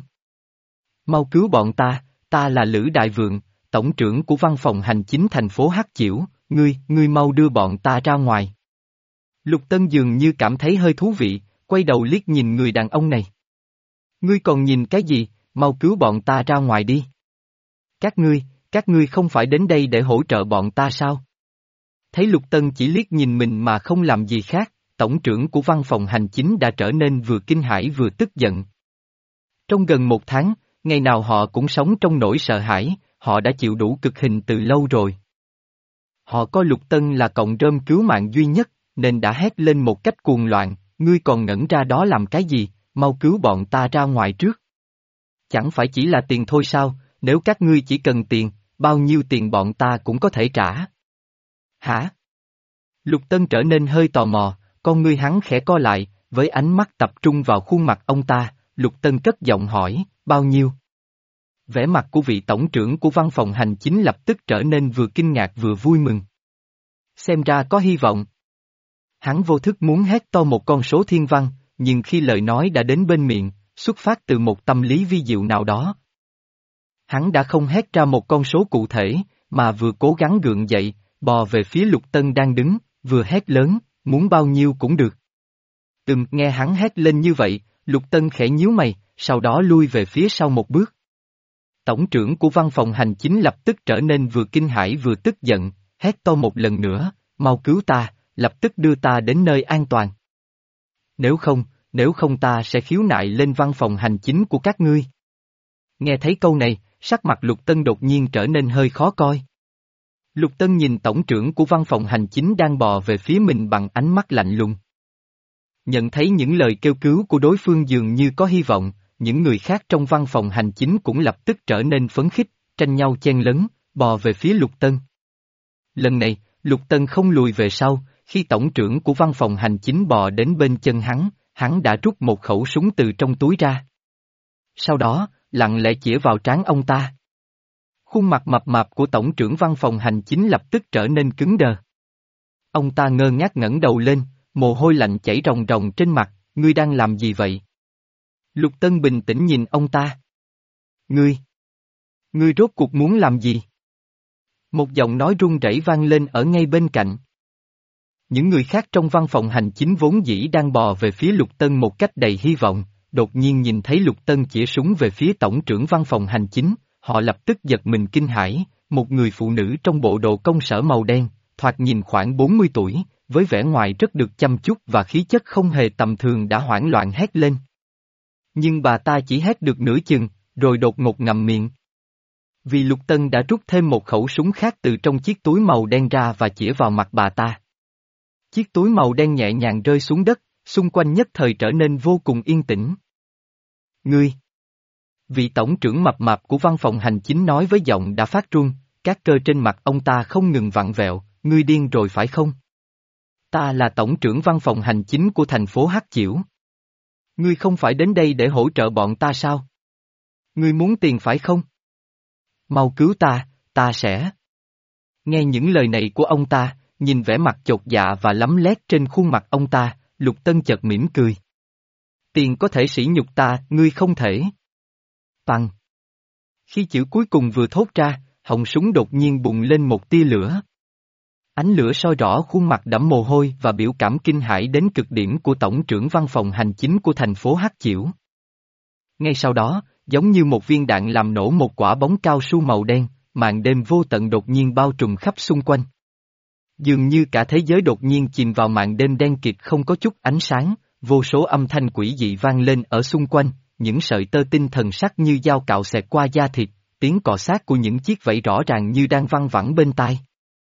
Mau cứu bọn ta, ta là Lữ Đại Vượng, tổng trưởng của văn phòng hành chính thành phố Hắc Chiểu, ngươi, ngươi mau đưa bọn ta ra ngoài. Lục Tân dường như cảm thấy hơi thú vị, quay đầu liếc nhìn người đàn ông này. Ngươi còn nhìn cái gì, mau cứu bọn ta ra ngoài đi. Các ngươi, các ngươi không phải đến đây để hỗ trợ bọn ta sao? Thấy Lục Tân chỉ liếc nhìn mình mà không làm gì khác, tổng trưởng của văn phòng hành chính đã trở nên vừa kinh hãi vừa tức giận. Trong gần một tháng, ngày nào họ cũng sống trong nỗi sợ hãi, họ đã chịu đủ cực hình từ lâu rồi. Họ coi Lục Tân là cọng rơm cứu mạng duy nhất, nên đã hét lên một cách cuồng loạn, ngươi còn ngẩn ra đó làm cái gì, mau cứu bọn ta ra ngoài trước. Chẳng phải chỉ là tiền thôi sao, nếu các ngươi chỉ cần tiền, bao nhiêu tiền bọn ta cũng có thể trả. Hả? Lục Tân trở nên hơi tò mò, con ngươi hắn khẽ co lại, với ánh mắt tập trung vào khuôn mặt ông ta, Lục Tân cất giọng hỏi, bao nhiêu? Vẻ mặt của vị tổng trưởng của văn phòng hành chính lập tức trở nên vừa kinh ngạc vừa vui mừng. Xem ra có hy vọng. Hắn vô thức muốn hét to một con số thiên văn, nhưng khi lời nói đã đến bên miệng, xuất phát từ một tâm lý vi diệu nào đó. Hắn đã không hét ra một con số cụ thể, mà vừa cố gắng gượng dậy, bò về phía Lục Tân đang đứng, vừa hét lớn, muốn bao nhiêu cũng được. Ừm, nghe hắn hét lên như vậy, Lục Tân khẽ nhíu mày, sau đó lui về phía sau một bước. Tổng trưởng của văn phòng hành chính lập tức trở nên vừa kinh hãi vừa tức giận, hét to một lần nữa, mau cứu ta, lập tức đưa ta đến nơi an toàn. Nếu không, nếu không ta sẽ khiếu nại lên văn phòng hành chính của các ngươi. Nghe thấy câu này, sắc mặt Lục Tân đột nhiên trở nên hơi khó coi. Lục Tân nhìn tổng trưởng của văn phòng hành chính đang bò về phía mình bằng ánh mắt lạnh lùng. Nhận thấy những lời kêu cứu của đối phương dường như có hy vọng, những người khác trong văn phòng hành chính cũng lập tức trở nên phấn khích, tranh nhau chen lấn, bò về phía Lục Tân. Lần này, Lục Tân không lùi về sau, khi tổng trưởng của văn phòng hành chính bò đến bên chân hắn, hắn đã rút một khẩu súng từ trong túi ra. Sau đó, lặng lẽ chĩa vào trán ông ta. Khuôn mặt mập mạp của tổng trưởng văn phòng hành chính lập tức trở nên cứng đờ. Ông ta ngơ ngác ngẩng đầu lên, mồ hôi lạnh chảy ròng ròng trên mặt, ngươi đang làm gì vậy? Lục Tân bình tĩnh nhìn ông ta. Ngươi! Ngươi rốt cuộc muốn làm gì? Một giọng nói run rẩy vang lên ở ngay bên cạnh. Những người khác trong văn phòng hành chính vốn dĩ đang bò về phía Lục Tân một cách đầy hy vọng, đột nhiên nhìn thấy Lục Tân chĩa súng về phía tổng trưởng văn phòng hành chính, họ lập tức giật mình kinh hãi, một người phụ nữ trong bộ đồ công sở màu đen, thoạt nhìn khoảng bốn mươi tuổi, với vẻ ngoài rất được chăm chút và khí chất không hề tầm thường đã hoảng loạn hét lên. Nhưng bà ta chỉ hét được nửa chừng, rồi đột ngột ngậm miệng. Vì Lục Tân đã rút thêm một khẩu súng khác từ trong chiếc túi màu đen ra và chĩa vào mặt bà ta. Chiếc túi màu đen nhẹ nhàng rơi xuống đất, xung quanh nhất thời trở nên vô cùng yên tĩnh. Ngươi! Vị tổng trưởng mập mạp của văn phòng hành chính nói với giọng đã phát run, các cơ trên mặt ông ta không ngừng vặn vẹo, ngươi điên rồi phải không? Ta là tổng trưởng văn phòng hành chính của thành phố Hắc Chiểu. Ngươi không phải đến đây để hỗ trợ bọn ta sao? Ngươi muốn tiền phải không? Mau cứu ta, ta sẽ. Nghe những lời này của ông ta, nhìn vẻ mặt chột dạ và lấm lét trên khuôn mặt ông ta, Lục Tân chợt mỉm cười. Tiền có thể sỉ nhục ta, ngươi không thể. Tăng. Khi chữ cuối cùng vừa thốt ra, họng súng đột nhiên bùng lên một tia lửa. Ánh lửa soi rõ khuôn mặt đẫm mồ hôi và biểu cảm kinh hãi đến cực điểm của tổng trưởng văn phòng hành chính của thành phố Hắc Chiểu. Ngay sau đó, giống như một viên đạn làm nổ một quả bóng cao su màu đen, màn đêm vô tận đột nhiên bao trùm khắp xung quanh. Dường như cả thế giới đột nhiên chìm vào màn đêm đen kịt không có chút ánh sáng, vô số âm thanh quỷ dị vang lên ở xung quanh, những sợi tơ tinh thần sắc như dao cạo xẹt qua da thịt, tiếng cọ sát của những chiếc vẫy rõ ràng như đang văng vẳng bên tai.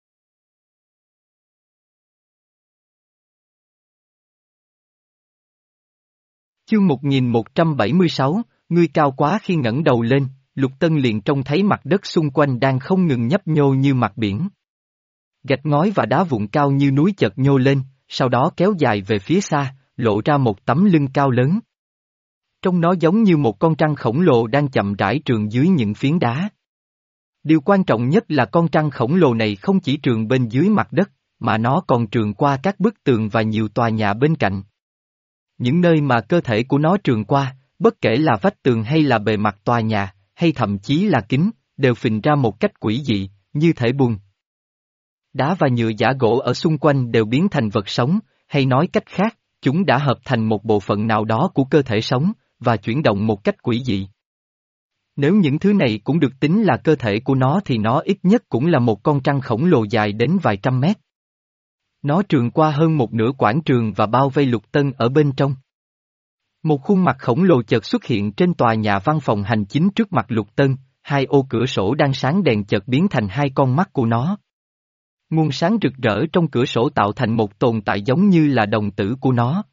Chương một nghìn một trăm bảy mươi sáu, ngươi cao quá. Khi ngẩng đầu lên, Lục Tân liền trông thấy mặt đất xung quanh đang không ngừng nhấp nhô như mặt biển. Gạch ngói và đá vụn cao như núi chợt nhô lên, sau đó kéo dài về phía xa, lộ ra một tấm lưng cao lớn. Trông nó giống như một con trăng khổng lồ đang chậm rãi trườn dưới những phiến đá. Điều quan trọng nhất là con trăng khổng lồ này không chỉ trườn bên dưới mặt đất, mà nó còn trườn qua các bức tường và nhiều tòa nhà bên cạnh. Những nơi mà cơ thể của nó trườn qua, bất kể là vách tường hay là bề mặt tòa nhà, hay thậm chí là kính, đều phình ra một cách quỷ dị, như thể bùn. Đá và nhựa giả gỗ ở xung quanh đều biến thành vật sống, hay nói cách khác, chúng đã hợp thành một bộ phận nào đó của cơ thể sống, và chuyển động một cách quỷ dị. Nếu những thứ này cũng được tính là cơ thể của nó thì nó ít nhất cũng là một con trăng khổng lồ dài đến vài trăm mét. Nó trườn qua hơn một nửa quảng trường và bao vây Lục Tân ở bên trong. Một khuôn mặt khổng lồ chợt xuất hiện trên tòa nhà văn phòng hành chính trước mặt Lục Tân, hai ô cửa sổ đang sáng đèn chợt biến thành hai con mắt của nó. Nguồn sáng rực rỡ trong cửa sổ tạo thành một tồn tại giống như là đồng tử của nó.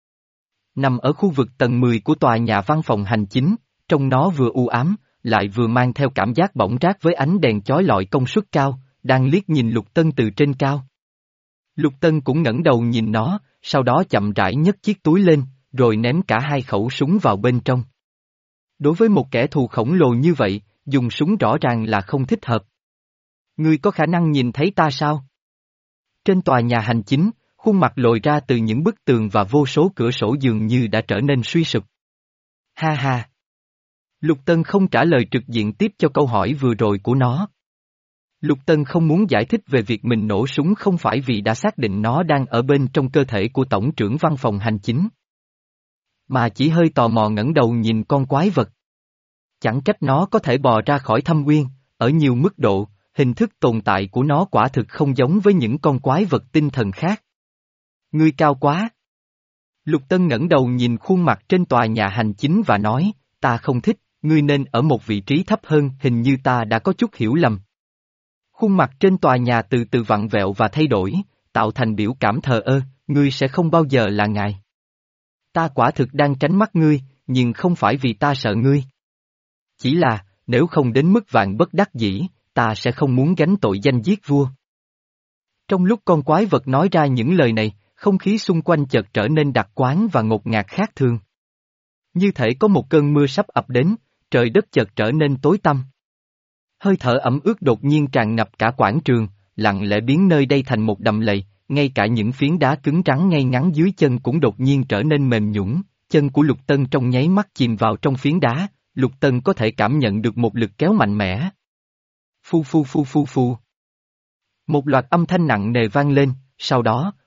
Nằm ở khu vực tầng mười của tòa nhà văn phòng hành chính, trông nó vừa u ám, lại vừa mang theo cảm giác bỏng rát với ánh đèn chói lọi công suất cao, đang liếc nhìn Lục Tân từ trên cao. Lục Tân cũng ngẩng đầu nhìn nó, sau đó chậm rãi nhấc chiếc túi lên, rồi ném cả hai khẩu súng vào bên trong. Đối với một kẻ thù khổng lồ như vậy, dùng súng rõ ràng là không thích hợp. Ngươi có khả năng nhìn thấy ta sao? Trên tòa nhà hành chính, khuôn mặt lồi ra từ những bức tường và vô số cửa sổ dường như đã trở nên suy sụp. Ha ha! Lục Tân không trả lời trực diện tiếp cho câu hỏi vừa rồi của nó. Lục Tân không muốn giải thích về việc mình nổ súng không phải vì đã xác định nó đang ở bên trong cơ thể của tổng trưởng văn phòng hành chính. Mà chỉ hơi tò mò ngẩng đầu nhìn con quái vật. Chẳng trách nó có thể bò ra khỏi thâm uyên, ở nhiều mức độ, hình thức tồn tại của nó quả thực không giống với những con quái vật tinh thần khác. Ngươi cao quá! Lục Tân ngẩng đầu nhìn khuôn mặt trên tòa nhà hành chính và nói, ta không thích, ngươi nên ở một vị trí thấp hơn, hình như ta đã có chút hiểu lầm. Khuôn mặt trên tòa nhà từ từ vặn vẹo và thay đổi, tạo thành biểu cảm thờ ơ, ngươi sẽ không bao giờ là ngài. Ta quả thực đang tránh mắt ngươi, nhưng không phải vì ta sợ ngươi. Chỉ là, nếu không đến mức vạn bất đắc dĩ, ta sẽ không muốn gánh tội danh giết vua. Trong lúc con quái vật nói ra những lời này, không khí xung quanh chợt trở nên đặc quán và ngột ngạt khác thường. Như thể có một cơn mưa sắp ập đến, trời đất chợt trở nên tối tăm. Hơi thở ẩm ướt đột nhiên tràn ngập cả quảng trường, lặng lẽ biến nơi đây thành một đầm lầy, ngay cả những phiến đá cứng rắn ngay ngắn dưới chân cũng đột nhiên trở nên mềm nhũn. Chân của Lục Tân trong nháy mắt chìm vào trong phiến đá, Lục Tân có thể cảm nhận được một lực kéo mạnh mẽ. Phu phu phu phu phu. Một loạt âm thanh nặng nề vang lên, sau đó,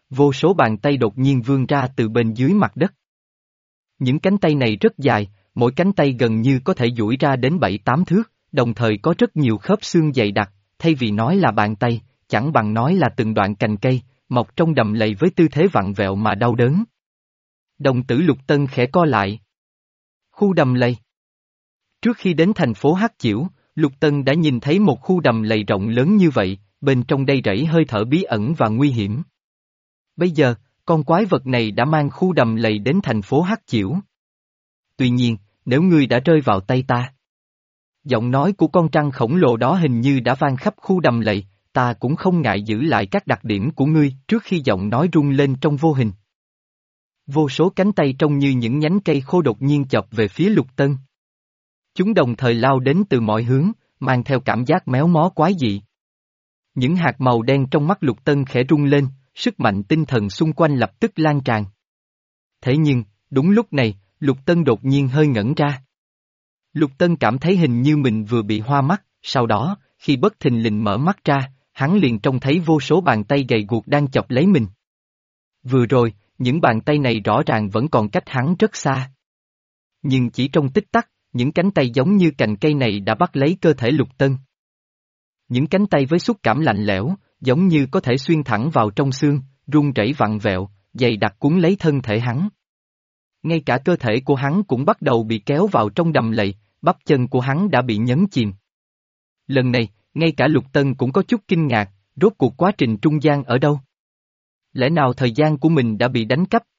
vô số bàn tay đột nhiên vươn ra từ bên dưới mặt đất. Những cánh tay này rất dài, mỗi cánh tay gần như có thể duỗi ra đến bảy tám thước, đồng thời có rất nhiều khớp xương dày đặc, thay vì nói là bàn tay, chẳng bằng nói là từng đoạn cành cây, mọc trong đầm lầy với tư thế vặn vẹo mà đau đớn. Đồng tử Lục Tân khẽ co lại. Khu đầm lầy. Trước khi đến thành phố Hắc Chiểu, Lục Tân đã nhìn thấy một khu đầm lầy rộng lớn như vậy, bên trong đây rẫy hơi thở bí ẩn và nguy hiểm. Bây giờ, con quái vật này đã mang khu đầm lầy đến thành phố Hắc Chiểu. Tuy nhiên, nếu ngươi đã rơi vào tay ta. Giọng nói của con trăng khổng lồ đó hình như đã vang khắp khu đầm lầy, ta cũng không ngại giữ lại các đặc điểm của ngươi trước khi giọng nói rung lên trong vô hình. Vô số cánh tay trông như những nhánh cây khô đột nhiên chọc về phía Lục Tân. Chúng đồng thời lao đến từ mọi hướng, mang theo cảm giác méo mó quái dị. Những hạt màu đen trong mắt Lục Tân khẽ rung lên, sức mạnh tinh thần xung quanh lập tức lan tràn. Thế nhưng, đúng lúc này, Lục Tân đột nhiên hơi ngẩn ra. Lục Tân cảm thấy hình như mình vừa bị hoa mắt, sau đó, khi bất thình lình mở mắt ra, hắn liền trông thấy vô số bàn tay gầy guộc đang chọc lấy mình. Vừa rồi, những bàn tay này rõ ràng vẫn còn cách hắn rất xa. Nhưng chỉ trong tích tắc, những cánh tay giống như cành cây này đã bắt lấy cơ thể Lục Tân. Những cánh tay với xúc cảm lạnh lẽo, giống như có thể xuyên thẳng vào trong xương, run rẩy vặn vẹo, dày đặc cuốn lấy thân thể hắn. Ngay cả cơ thể của hắn cũng bắt đầu bị kéo vào trong đầm lầy, bắp chân của hắn đã bị nhấn chìm. Lần này, ngay cả Lục Tân cũng có chút kinh ngạc, rốt cuộc quá trình trung gian ở đâu? Lẽ nào thời gian của mình đã bị đánh cắp?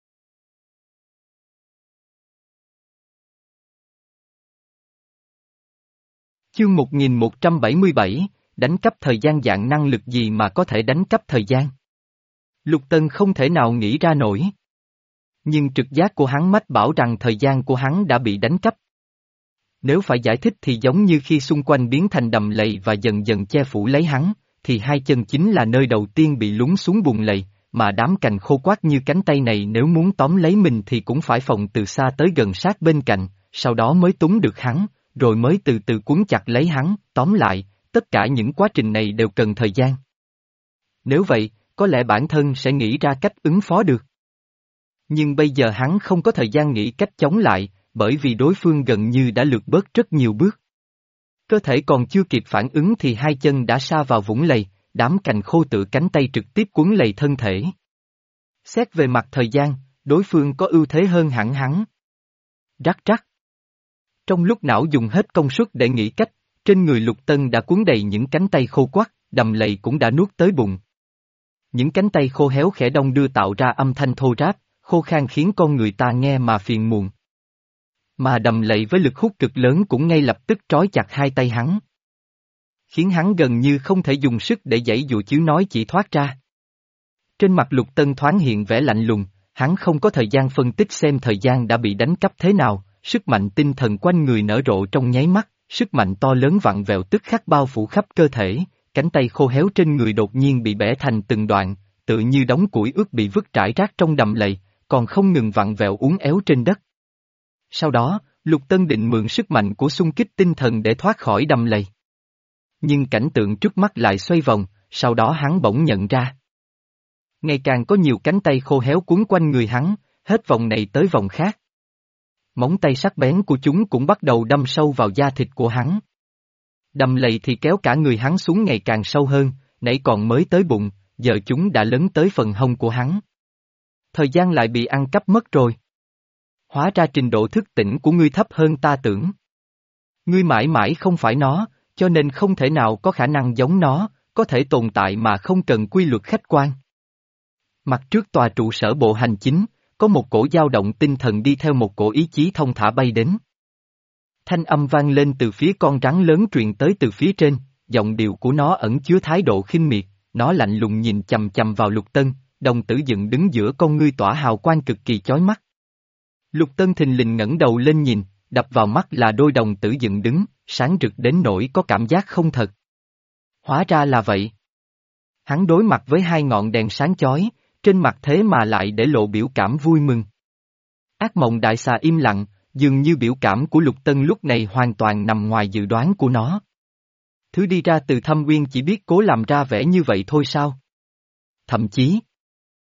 Chương một nghìn một trăm bảy mươi bảy, đánh cắp thời gian dạng năng lực gì mà có thể đánh cắp thời gian? Lục Tân không thể nào nghĩ ra nổi. Nhưng trực giác của hắn mách bảo rằng thời gian của hắn đã bị đánh cắp. Nếu phải giải thích thì giống như khi xung quanh biến thành đầm lầy và dần dần che phủ lấy hắn, thì hai chân chính là nơi đầu tiên bị lún xuống bùn lầy, mà đám cành khô quát như cánh tay này nếu muốn tóm lấy mình thì cũng phải phòng từ xa tới gần sát bên cạnh, sau đó mới túm được hắn, rồi mới từ từ cuốn chặt lấy hắn, tóm lại, tất cả những quá trình này đều cần thời gian. Nếu vậy, có lẽ bản thân sẽ nghĩ ra cách ứng phó được. Nhưng bây giờ hắn không có thời gian nghĩ cách chống lại, bởi vì đối phương gần như đã lược bớt rất nhiều bước. Cơ thể còn chưa kịp phản ứng thì hai chân đã sa vào vũng lầy, đám cành khô tự cánh tay trực tiếp cuốn lầy thân thể. Xét về mặt thời gian, đối phương có ưu thế hơn hẳn hắn. Rắc rắc. Trong lúc não dùng hết công suất để nghĩ cách, trên người Lục Tân đã cuốn đầy những cánh tay khô quắt, đầm lầy cũng đã nuốt tới bụng. Những cánh tay khô héo khẽ đong đưa tạo ra âm thanh thô ráp, khô khan khiến con người ta nghe mà phiền muộn. Mà đầm lầy với lực hút cực lớn cũng ngay lập tức trói chặt hai tay hắn. Khiến hắn gần như không thể dùng sức để giãy dụa chứ nói chỉ thoát ra. Trên mặt Lục Tân thoáng hiện vẻ lạnh lùng, hắn không có thời gian phân tích xem thời gian đã bị đánh cắp thế nào, sức mạnh tinh thần quanh người nở rộ trong nháy mắt, sức mạnh to lớn vặn vẹo tức khắc bao phủ khắp cơ thể, cánh tay khô héo trên người đột nhiên bị bẻ thành từng đoạn, tự như đống củi ướt bị vứt rải rác trong đầm lầy, còn không ngừng vặn vẹo uốn éo trên đất. Sau đó, Lục Tân định mượn sức mạnh của xung kích tinh thần để thoát khỏi đầm lầy. Nhưng cảnh tượng trước mắt lại xoay vòng, sau đó hắn bỗng nhận ra. Ngày càng có nhiều cánh tay khô héo cuốn quanh người hắn, hết vòng này tới vòng khác. Móng tay sắc bén của chúng cũng bắt đầu đâm sâu vào da thịt của hắn. Đầm lầy thì kéo cả người hắn xuống ngày càng sâu hơn, nãy còn mới tới bụng, giờ chúng đã lấn tới phần hông của hắn. Thời gian lại bị ăn cắp mất rồi. Hóa ra trình độ thức tỉnh của ngươi thấp hơn ta tưởng. Ngươi mãi mãi không phải nó, cho nên không thể nào có khả năng giống nó, có thể tồn tại mà không cần quy luật khách quan. Mặt trước tòa trụ sở bộ hành chính, có một cổ dao động tinh thần đi theo một cổ ý chí thông thả bay đến. Thanh âm vang lên từ phía con rắn lớn truyền tới từ phía trên, giọng điệu của nó ẩn chứa thái độ khinh miệt, nó lạnh lùng nhìn chầm chầm vào Lục Tân, đồng tử dựng đứng giữa con ngươi tỏa hào quang cực kỳ chói mắt. Lục Tân thình lình ngẩng đầu lên nhìn, đập vào mắt là đôi đồng tử dựng đứng, sáng rực đến nỗi có cảm giác không thật. Hóa ra là vậy. Hắn đối mặt với hai ngọn đèn sáng chói, trên mặt thế mà lại để lộ biểu cảm vui mừng. Ác mộng đại xà im lặng, dường như biểu cảm của Lục Tân lúc này hoàn toàn nằm ngoài dự đoán của nó. Thứ đi ra từ thâm uyên chỉ biết cố làm ra vẻ như vậy thôi sao? Thậm chí,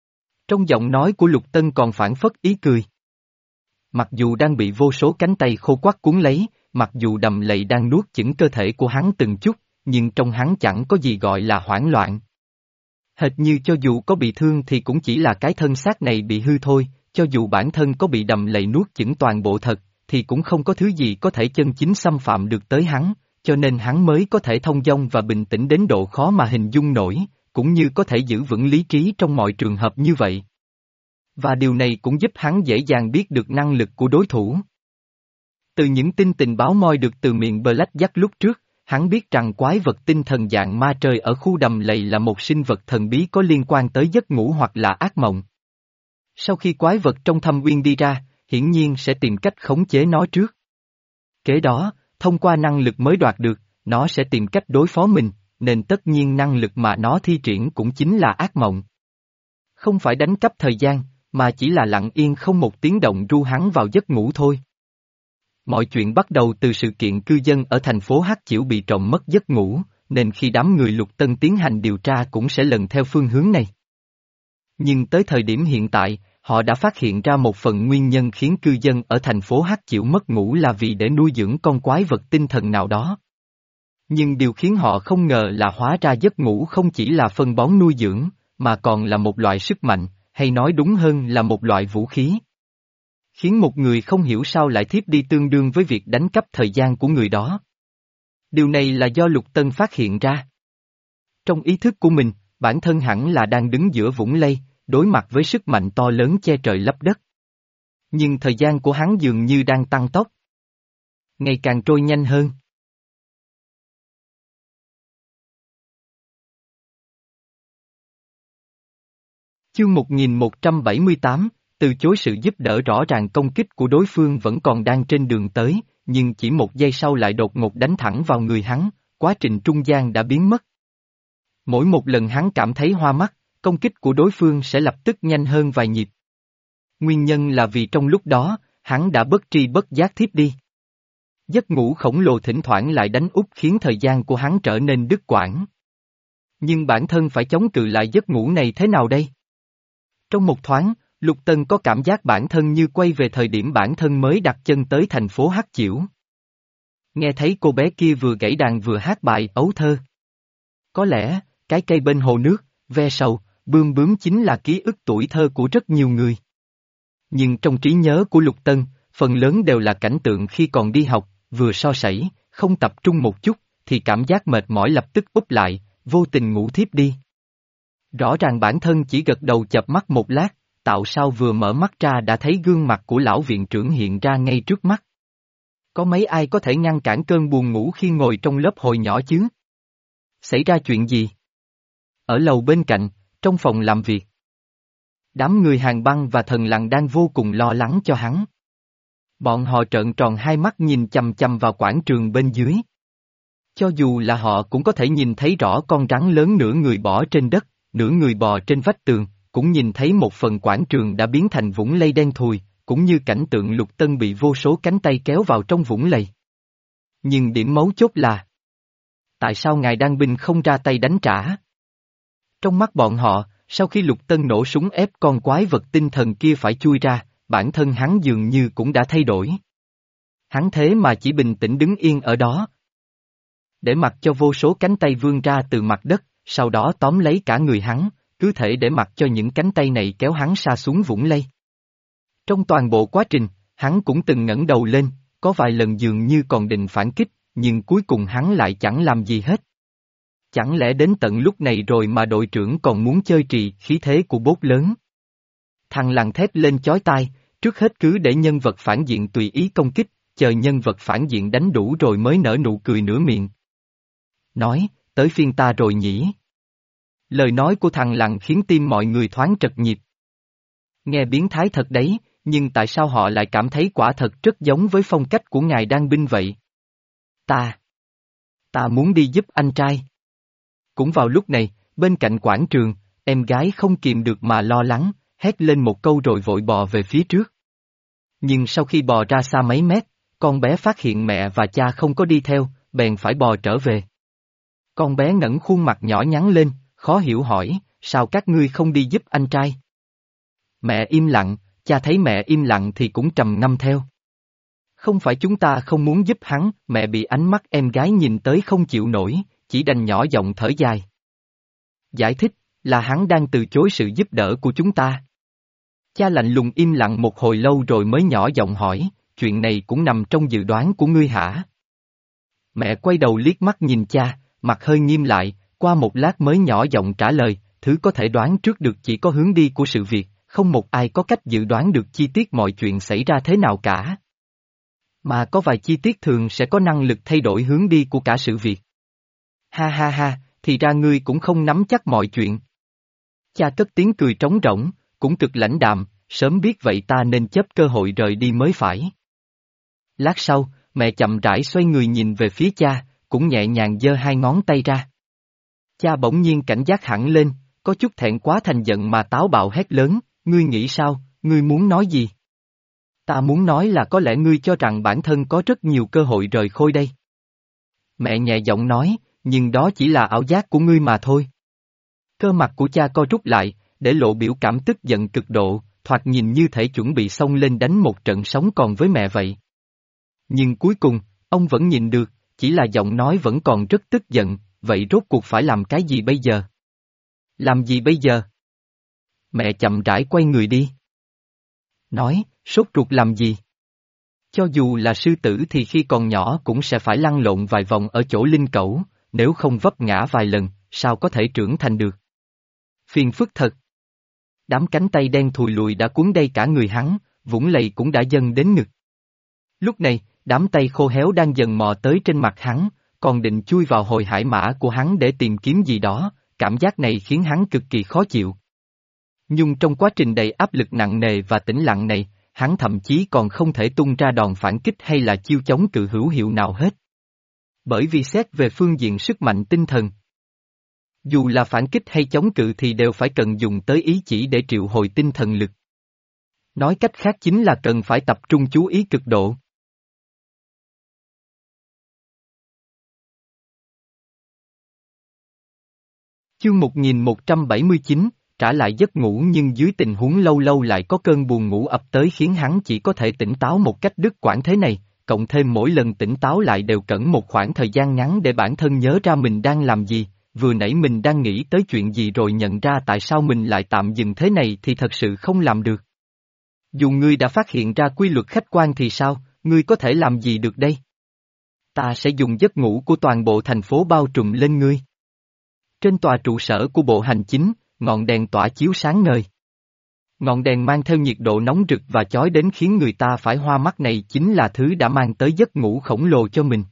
Trong giọng nói của Lục Tân còn phảng phất ý cười. Mặc dù đang bị vô số cánh tay khô quắt cuốn lấy, mặc dù đầm lầy đang nuốt chửng cơ thể của hắn từng chút, nhưng trong hắn chẳng có gì gọi là hoảng loạn. Hệt như cho dù có bị thương thì cũng chỉ là cái thân xác này bị hư thôi, cho dù bản thân có bị đầm lầy nuốt chửng toàn bộ thật, thì cũng không có thứ gì có thể chân chính xâm phạm được tới hắn, cho nên hắn mới có thể thông dong và bình tĩnh đến độ khó mà hình dung nổi, cũng như có thể giữ vững lý trí trong mọi trường hợp như vậy. Và điều này cũng giúp hắn dễ dàng biết được năng lực của đối thủ. Từ những tin tình báo moi được từ miệng Black Jack lúc trước, hắn biết rằng quái vật tinh thần dạng ma trời ở khu đầm lầy là một sinh vật thần bí có liên quan tới giấc ngủ hoặc là ác mộng. Sau khi quái vật trong thâm uyên đi ra, hiển nhiên sẽ tìm cách khống chế nó trước. Kế đó, thông qua năng lực mới đoạt được, nó sẽ tìm cách đối phó mình, nên tất nhiên năng lực mà nó thi triển cũng chính là ác mộng. Không phải đánh cắp thời gian, mà chỉ là lặng yên không một tiếng động ru hắn vào giấc ngủ thôi. Mọi chuyện bắt đầu từ sự kiện cư dân ở thành phố Hắc Chiểu bị trộm mất giấc ngủ, nên khi đám người Lục Tân tiến hành điều tra cũng sẽ lần theo phương hướng này. Nhưng tới thời điểm hiện tại, họ đã phát hiện ra một phần nguyên nhân khiến cư dân ở thành phố Hắc Chiểu mất ngủ là vì để nuôi dưỡng con quái vật tinh thần nào đó. Nhưng điều khiến họ không ngờ là hóa ra giấc ngủ không chỉ là phân bón nuôi dưỡng, mà còn là một loại sức mạnh, hay nói đúng hơn là một loại vũ khí. Khiến một người không hiểu sao lại thiếp đi tương đương với việc đánh cắp thời gian của người đó. Điều này là do Lục Tân phát hiện ra. Trong ý thức của mình, bản thân hẳn là đang đứng giữa vũng lây, đối mặt với sức mạnh to lớn che trời lấp đất. Nhưng thời gian của hắn dường như đang tăng tốc. Ngày càng trôi nhanh hơn. Chương một nghìn một trăm bảy mươi tám, từ chối sự giúp đỡ. Rõ ràng công kích của đối phương vẫn còn đang trên đường tới, nhưng chỉ một giây sau lại đột ngột đánh thẳng vào người hắn, quá trình trung gian đã biến mất. Mỗi một lần hắn cảm thấy hoa mắt, công kích của đối phương sẽ lập tức nhanh hơn vài nhịp. Nguyên nhân là vì trong lúc đó, hắn đã bất tri bất giác thiếp đi. Giấc ngủ khổng lồ thỉnh thoảng lại đánh úp khiến thời gian của hắn trở nên đứt quãng. Nhưng bản thân phải chống cự lại giấc ngủ này thế nào đây? Trong một thoáng, Lục Tân có cảm giác bản thân như quay về thời điểm bản thân mới đặt chân tới thành phố Hắc Chiểu. Nghe thấy cô bé kia vừa gảy đàn vừa hát bài ấu thơ. Có lẽ, cái cây bên hồ nước, ve sầu, bươm bướm chính là ký ức tuổi thơ của rất nhiều người. Nhưng trong trí nhớ của Lục Tân, phần lớn đều là cảnh tượng khi còn đi học, vừa so sánh, không tập trung một chút, thì cảm giác mệt mỏi lập tức úp lại, vô tình ngủ thiếp đi. Rõ ràng bản thân chỉ gật đầu chợp mắt một lát, tạo sao vừa mở mắt ra đã thấy gương mặt của lão viện trưởng hiện ra ngay trước mắt. Có mấy ai có thể ngăn cản cơn buồn ngủ khi ngồi trong lớp hồi nhỏ chứ? Xảy ra chuyện gì? Ở lầu bên cạnh, trong phòng làm việc. Đám người Hàn Băng và Thần Lằn đang vô cùng lo lắng cho hắn. Bọn họ trợn tròn hai mắt nhìn chằm chằm vào quảng trường bên dưới. Cho dù là họ cũng có thể nhìn thấy rõ con rắn lớn nửa người bò trên đất, nửa người bò trên vách tường, cũng nhìn thấy một phần quảng trường đã biến thành vũng lầy đen thùi, cũng như cảnh tượng Lục Tân bị vô số cánh tay kéo vào trong vũng lầy. Nhưng điểm mấu chốt là, tại sao ngài Đan Binh không ra tay đánh trả? Trong mắt bọn họ, sau khi Lục Tân nổ súng ép con quái vật tinh thần kia phải chui ra, bản thân hắn dường như cũng đã thay đổi. Hắn thế mà chỉ bình tĩnh đứng yên ở đó, để mặc cho vô số cánh tay vươn ra từ mặt đất, sau đó tóm lấy cả người hắn, cứ thể để mặc cho những cánh tay này kéo hắn sa xuống vũng lầy. Trong toàn bộ quá trình, hắn cũng từng ngẩng đầu lên, có vài lần dường như còn định phản kích, nhưng cuối cùng hắn lại chẳng làm gì hết. Chẳng lẽ đến tận lúc này rồi mà đội trưởng còn muốn chơi trì khí thế của bốt lớn? Thằng Lằn thét lên chói tai, trước hết cứ để nhân vật phản diện tùy ý công kích, chờ nhân vật phản diện đánh đủ rồi mới nở nụ cười nửa miệng. Nói, tới phiên ta rồi nhỉ? Lời nói của thằng Lằn khiến tim mọi người thoáng trật nhịp. Nghe biến thái thật đấy, nhưng tại sao họ lại cảm thấy quả thật rất giống với phong cách của ngài Đan Binh vậy? Ta, ta muốn đi giúp anh trai. Cũng vào lúc này, bên cạnh quảng trường, em gái không kìm được mà lo lắng, hét lên một câu rồi vội bò về phía trước. Nhưng sau khi bò ra xa mấy mét, con bé phát hiện mẹ và cha không có đi theo, bèn phải bò trở về. Con bé ngẩng khuôn mặt nhỏ nhắn lên, khó hiểu hỏi, sao các ngươi không đi giúp anh trai? Mẹ im lặng, cha thấy mẹ im lặng thì cũng trầm ngâm theo. Không phải chúng ta không muốn giúp hắn, mẹ bị ánh mắt em gái nhìn tới không chịu nổi, chỉ đành nhỏ giọng thở dài. Giải thích, là hắn đang từ chối sự giúp đỡ của chúng ta. Cha lạnh lùng im lặng một hồi lâu rồi mới nhỏ giọng hỏi, chuyện này cũng nằm trong dự đoán của ngươi hả? Mẹ quay đầu liếc mắt nhìn cha, mặt hơi nghiêm lại, qua một lát mới nhỏ giọng trả lời, thứ có thể đoán trước được chỉ có hướng đi của sự việc, không một ai có cách dự đoán được chi tiết mọi chuyện xảy ra thế nào cả. Mà có vài chi tiết thường sẽ có năng lực thay đổi hướng đi của cả sự việc. Ha ha ha, thì ra ngươi cũng không nắm chắc mọi chuyện. Cha cất tiếng cười trống rỗng, cũng cực lãnh đạm, sớm biết vậy ta nên chấp cơ hội rời đi mới phải. Lát sau, mẹ chậm rãi xoay người nhìn về phía cha, cũng nhẹ nhàng giơ hai ngón tay ra. Cha bỗng nhiên cảnh giác hẳn lên, có chút thẹn quá thành giận mà táo bạo hét lớn, ngươi nghĩ sao, ngươi muốn nói gì? Ta muốn nói là có lẽ ngươi cho rằng bản thân có rất nhiều cơ hội rời Khôi đây. Mẹ nhẹ giọng nói, nhưng đó chỉ là ảo giác của ngươi mà thôi. Cơ mặt của cha co rút lại, để lộ biểu cảm tức giận cực độ, thoạt nhìn như thể chuẩn bị xông lên đánh một trận sống còn với mẹ vậy. Nhưng cuối cùng, ông vẫn nhìn được, chỉ là giọng nói vẫn còn rất tức giận, vậy rốt cuộc phải làm cái gì bây giờ? Làm gì bây giờ? Mẹ chậm rãi quay người đi. Nói, sốt ruột làm gì? Cho dù là sư tử thì khi còn nhỏ cũng sẽ phải lăn lộn vài vòng ở chỗ linh cẩu, nếu không vấp ngã vài lần, sao có thể trưởng thành được? Phiền phức thật. Đám cánh tay đen thùi lùi đã cuốn đầy cả người hắn, vũng lầy cũng đã dâng đến ngực. Lúc này, đám tay khô héo đang dần mò tới trên mặt hắn, còn định chui vào hồi hải mã của hắn để tìm kiếm gì đó, cảm giác này khiến hắn cực kỳ khó chịu. Nhưng trong quá trình đầy áp lực nặng nề và tĩnh lặng này, hắn thậm chí còn không thể tung ra đòn phản kích hay là chiêu chống cự hữu hiệu nào hết. Bởi vì xét về phương diện sức mạnh tinh thần, dù là phản kích hay chống cự thì đều phải cần dùng tới ý chỉ để triệu hồi tinh thần lực. Nói cách khác chính là cần phải tập trung chú ý cực độ. Chương một nghìn một trăm bảy mươi chín, trả lại giấc ngủ nhưng dưới tình huống lâu lâu lại có cơn buồn ngủ ập tới khiến hắn chỉ có thể tỉnh táo một cách đứt quãng thế này, cộng thêm mỗi lần tỉnh táo lại đều cần một khoảng thời gian ngắn để bản thân nhớ ra mình đang làm gì, vừa nãy mình đang nghĩ tới chuyện gì rồi nhận ra tại sao mình lại tạm dừng thế này thì thật sự không làm được. Dù ngươi đã phát hiện ra quy luật khách quan thì sao, ngươi có thể làm gì được đây? Ta sẽ dùng giấc ngủ của toàn bộ thành phố bao trùm lên ngươi. Trên tòa trụ sở của bộ hành chính, ngọn đèn tỏa chiếu sáng ngời. Ngọn đèn mang theo nhiệt độ nóng rực và chói đến khiến người ta phải hoa mắt này chính là thứ đã mang tới giấc ngủ khổng lồ cho mình.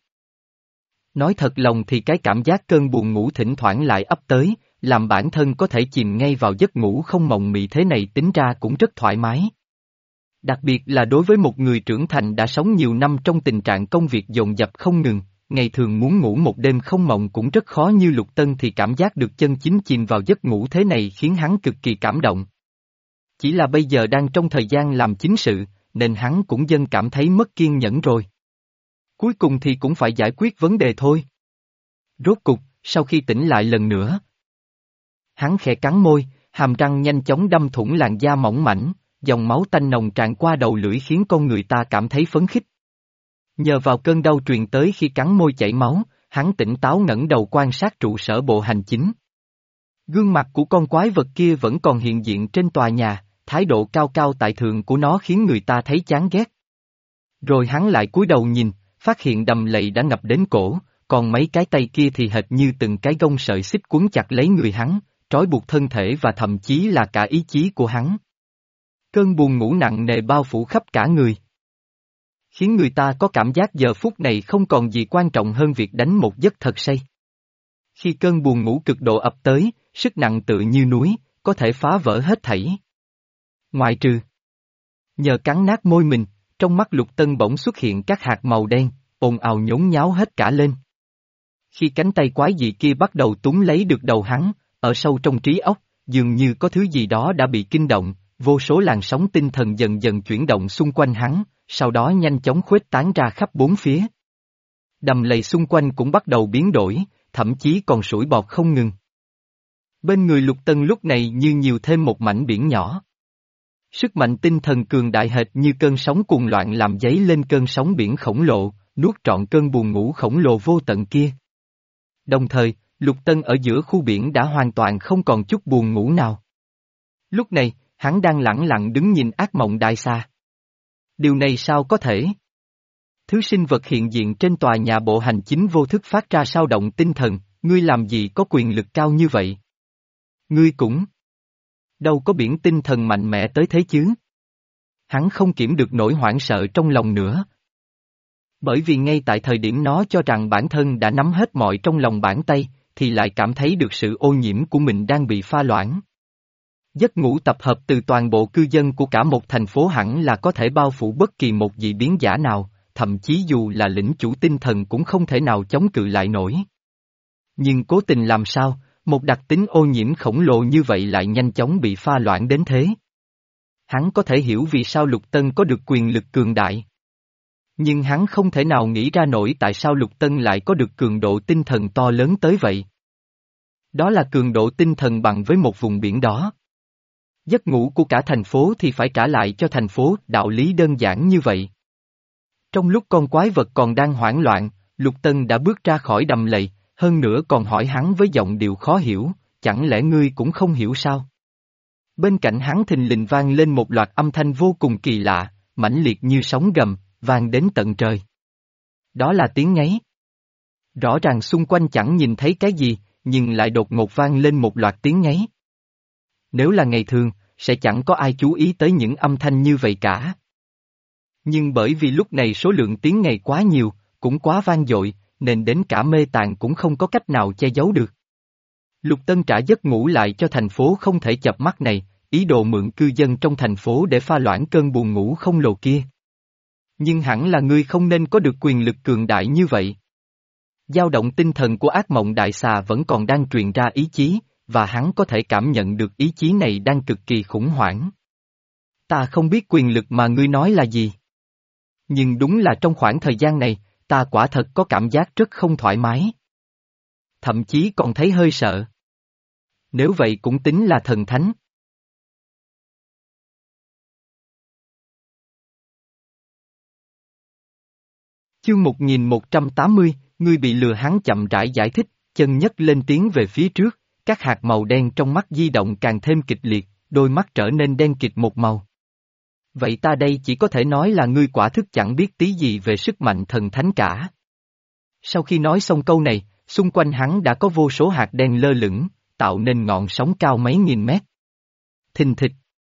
Nói thật lòng thì cái cảm giác cơn buồn ngủ thỉnh thoảng lại ấp tới, làm bản thân có thể chìm ngay vào giấc ngủ không mộng mị thế này tính ra cũng rất thoải mái. Đặc biệt là đối với một người trưởng thành đã sống nhiều năm trong tình trạng công việc dồn dập không ngừng, ngày thường muốn ngủ một đêm không mộng cũng rất khó như Lục Tân thì cảm giác được chân chính chìm vào giấc ngủ thế này khiến hắn cực kỳ cảm động. Chỉ là bây giờ đang trong thời gian làm chính sự, nên hắn cũng dần cảm thấy mất kiên nhẫn rồi. Cuối cùng thì cũng phải giải quyết vấn đề thôi. Rốt cục, sau khi tỉnh lại lần nữa, hắn khẽ cắn môi, hàm răng nhanh chóng đâm thủng làn da mỏng mảnh, dòng máu tanh nồng tràn qua đầu lưỡi khiến con người ta cảm thấy phấn khích. Nhờ vào cơn đau truyền tới khi cắn môi chảy máu, hắn tỉnh táo ngẩng đầu quan sát trụ sở bộ hành chính. Gương mặt của con quái vật kia vẫn còn hiện diện trên tòa nhà, thái độ cao cao tại thượng của nó khiến người ta thấy chán ghét. Rồi hắn lại cúi đầu nhìn, phát hiện đầm lầy đã ngập đến cổ, còn mấy cái tay kia thì hệt như từng cái gông sợi xích quấn chặt lấy người hắn, trói buộc thân thể và thậm chí là cả ý chí của hắn. Cơn buồn ngủ nặng nề bao phủ khắp cả người, khiến người ta có cảm giác giờ phút này không còn gì quan trọng hơn việc đánh một giấc thật say. Khi cơn buồn ngủ cực độ ập tới, sức nặng tựa như núi, có thể phá vỡ hết thảy. Ngoại trừ. Nhờ cắn nát môi mình, trong mắt Lục Tân bỗng xuất hiện các hạt màu đen, ồn ào nhốn nháo hết cả lên. Khi cánh tay quái dị kia bắt đầu túm lấy được đầu hắn, ở sâu trong trí óc, dường như có thứ gì đó đã bị kinh động, vô số làn sóng tinh thần dần dần chuyển động xung quanh hắn, sau đó nhanh chóng khuếch tán ra khắp bốn phía. Đầm lầy xung quanh cũng bắt đầu biến đổi, thậm chí còn sủi bọt không ngừng. Bên người Lục Tân lúc này như nhiều thêm một mảnh biển nhỏ. Sức mạnh tinh thần cường đại hệt như cơn sóng cuồng loạn làm dấy lên cơn sóng biển khổng lồ, nuốt trọn cơn buồn ngủ khổng lồ vô tận kia. Đồng thời, Lục Tân ở giữa khu biển đã hoàn toàn không còn chút buồn ngủ nào. Lúc này, hắn đang lẳng lặng đứng nhìn ác mộng đại xà. Điều này sao có thể? Thứ sinh vật hiện diện trên tòa nhà bộ hành chính vô thức phát ra sao động tinh thần, ngươi làm gì có quyền lực cao như vậy? Ngươi cũng đâu có biển tinh thần mạnh mẽ tới thế chứ? Hắn không kiểm được nỗi hoảng sợ trong lòng nữa. Bởi vì ngay tại thời điểm nó cho rằng bản thân đã nắm hết mọi trong lòng bàn tay, thì lại cảm thấy được sự ô nhiễm của mình đang bị pha loãng. Giấc ngủ tập hợp từ toàn bộ cư dân của cả một thành phố hẳn là có thể bao phủ bất kỳ một dị biến giả nào, thậm chí dù là lĩnh chủ tinh thần cũng không thể nào chống cự lại nổi. Nhưng cố tình làm sao, một đặc tính ô nhiễm khổng lồ như vậy lại nhanh chóng bị pha loãng đến thế. Hắn có thể hiểu vì sao Lục Tân có được quyền lực cường đại. Nhưng hắn không thể nào nghĩ ra nổi tại sao Lục Tân lại có được cường độ tinh thần to lớn tới vậy. Đó là cường độ tinh thần bằng với một vùng biển đó. Giấc ngủ của cả thành phố thì phải trả lại cho thành phố, đạo lý đơn giản như vậy. Trong lúc con quái vật còn đang hoảng loạn, Lục Tân đã bước ra khỏi đầm lầy, hơn nữa còn hỏi hắn với giọng điệu khó hiểu, chẳng lẽ ngươi cũng không hiểu sao? Bên cạnh hắn thình lình vang lên một loạt âm thanh vô cùng kỳ lạ, mãnh liệt như sóng gầm, vang đến tận trời. Đó là tiếng ngáy. Rõ ràng xung quanh chẳng nhìn thấy cái gì, nhưng lại đột ngột vang lên một loạt tiếng ngáy. Nếu là ngày thường, sẽ chẳng có ai chú ý tới những âm thanh như vậy cả. Nhưng bởi vì lúc này số lượng tiếng ngày quá nhiều, cũng quá vang dội, nên đến cả mê tàng cũng không có cách nào che giấu được. Lục Tân trả giấc ngủ lại cho thành phố không thể chợp mắt này, ý đồ mượn cư dân trong thành phố để pha loãng cơn buồn ngủ không lồ kia. Nhưng hẳn là ngươi không nên có được quyền lực cường đại như vậy. Dao động tinh thần của ác mộng đại xà vẫn còn đang truyền ra ý chí, và hắn có thể cảm nhận được ý chí này đang cực kỳ khủng hoảng. Ta không biết quyền lực mà ngươi nói là gì. Nhưng đúng là trong khoảng thời gian này, ta quả thật có cảm giác rất không thoải mái. Thậm chí còn thấy hơi sợ. Nếu vậy cũng tính là thần thánh. Chương một nghìn một trăm tám mươi, ngươi bị lừa hắn chậm rãi giải thích, chân nhấc lên tiến về phía trước, các hạt màu đen trong mắt di động càng thêm kịch liệt, đôi mắt trở nên đen kịt một màu. Vậy ta đây chỉ có thể nói là ngươi quả thức chẳng biết tí gì về sức mạnh thần thánh cả. Sau khi nói xong câu này, xung quanh hắn đã có vô số hạt đen lơ lửng, tạo nên ngọn sóng cao mấy nghìn mét. Thình thịch.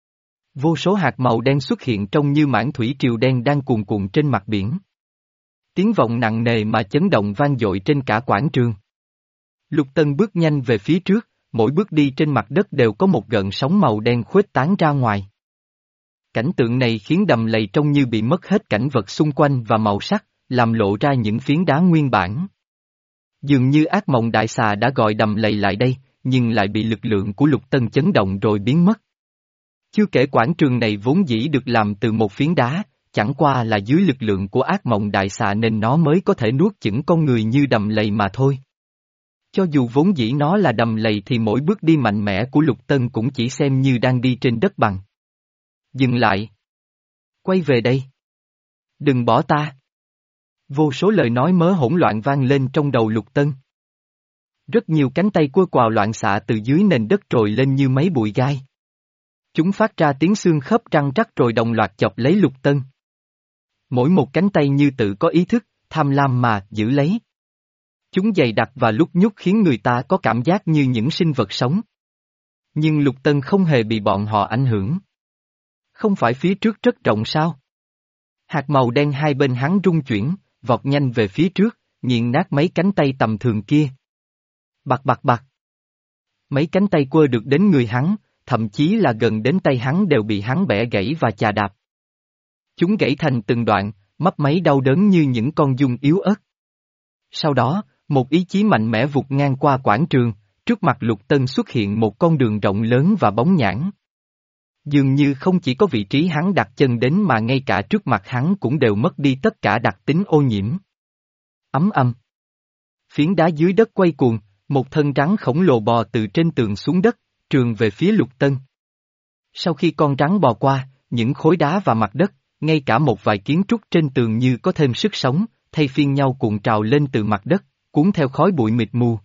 Vô số hạt màu đen xuất hiện trông như mảng thủy triều đen đang cuồn cuộn trên mặt biển. Tiếng vọng nặng nề mà chấn động vang dội trên cả quảng trường. Lục Tân bước nhanh về phía trước, mỗi bước đi trên mặt đất đều có một gợn sóng màu đen khuếch tán ra ngoài. Cảnh tượng này khiến đầm lầy trông như bị mất hết cảnh vật xung quanh và màu sắc, làm lộ ra những phiến đá nguyên bản. Dường như ác mộng đại xà đã gọi đầm lầy lại đây, nhưng lại bị lực lượng của Lục Tân chấn động rồi biến mất. Chưa kể quảng trường này vốn dĩ được làm từ một phiến đá, chẳng qua là dưới lực lượng của ác mộng đại xà nên nó mới có thể nuốt chửng con người như đầm lầy mà thôi. Cho dù vốn dĩ nó là đầm lầy thì mỗi bước đi mạnh mẽ của Lục Tân cũng chỉ xem như đang đi trên đất bằng. Dừng lại. Quay về đây. Đừng bỏ ta. Vô số lời nói mớ hỗn loạn vang lên trong đầu Lục Tân. Rất nhiều cánh tay quơ quào loạn xạ từ dưới nền đất trồi lên như mấy bụi gai. Chúng phát ra tiếng xương khớp răng rắc rồi đồng loạt chọc lấy Lục Tân. Mỗi một cánh tay như tự có ý thức, tham lam mà giữ lấy. Chúng dày đặc và lúc nhúc khiến người ta có cảm giác như những sinh vật sống. Nhưng Lục Tân không hề bị bọn họ ảnh hưởng. Không phải phía trước rất rộng sao? Hạt màu đen hai bên hắn rung chuyển, vọt nhanh về phía trước, nghiền nát mấy cánh tay tầm thường kia. Bạc bạc bạc. Mấy cánh tay quơ được đến người hắn, thậm chí là gần đến tay hắn đều bị hắn bẻ gãy và chà đạp. Chúng gãy thành từng đoạn, mấp máy đau đớn như những con giun yếu ớt. Sau đó, một ý chí mạnh mẽ vụt ngang qua quảng trường, trước mặt Lục Tân xuất hiện một con đường rộng lớn và bóng nhãn. Dường như không chỉ có vị trí hắn đặt chân đến mà ngay cả trước mặt hắn cũng đều mất đi tất cả đặc tính ô nhiễm. Ấm âm. Phiến đá dưới đất quay cuồng, một thân rắn khổng lồ bò từ trên tường xuống đất, trường về phía Lục Tân. Sau khi con rắn bò qua, những khối đá và mặt đất, ngay cả một vài kiến trúc trên tường như có thêm sức sống, thay phiên nhau cuộn trào lên từ mặt đất, cuốn theo khói bụi mịt mù.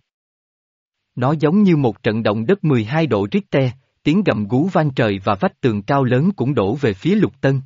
Nó giống như một trận động đất mười hai độ Richter, tiếng gầm gú vang trời và vách tường cao lớn cũng đổ về phía Lục Tân.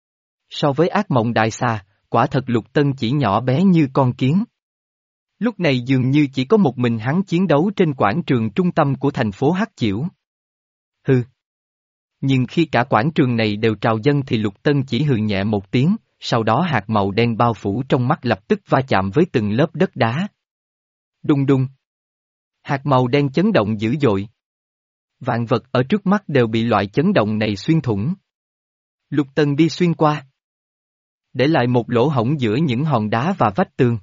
So với ác mộng đại xà, quả thật Lục Tân chỉ nhỏ bé như con kiến. Lúc này dường như chỉ có một mình hắn chiến đấu trên quảng trường trung tâm của thành phố Hắc Chiểu. Hừ. Nhưng khi cả quảng trường này đều trào dâng thì Lục Tân chỉ hừ nhẹ một tiếng, sau đó hạt màu đen bao phủ trong mắt lập tức va chạm với từng lớp đất đá. Đùng đùng. Hạt màu đen chấn động dữ dội. Vạn vật ở trước mắt đều bị loại chấn động này xuyên thủng. Lục Tân đi xuyên qua, để lại một lỗ hổng giữa những hòn đá và vách tường.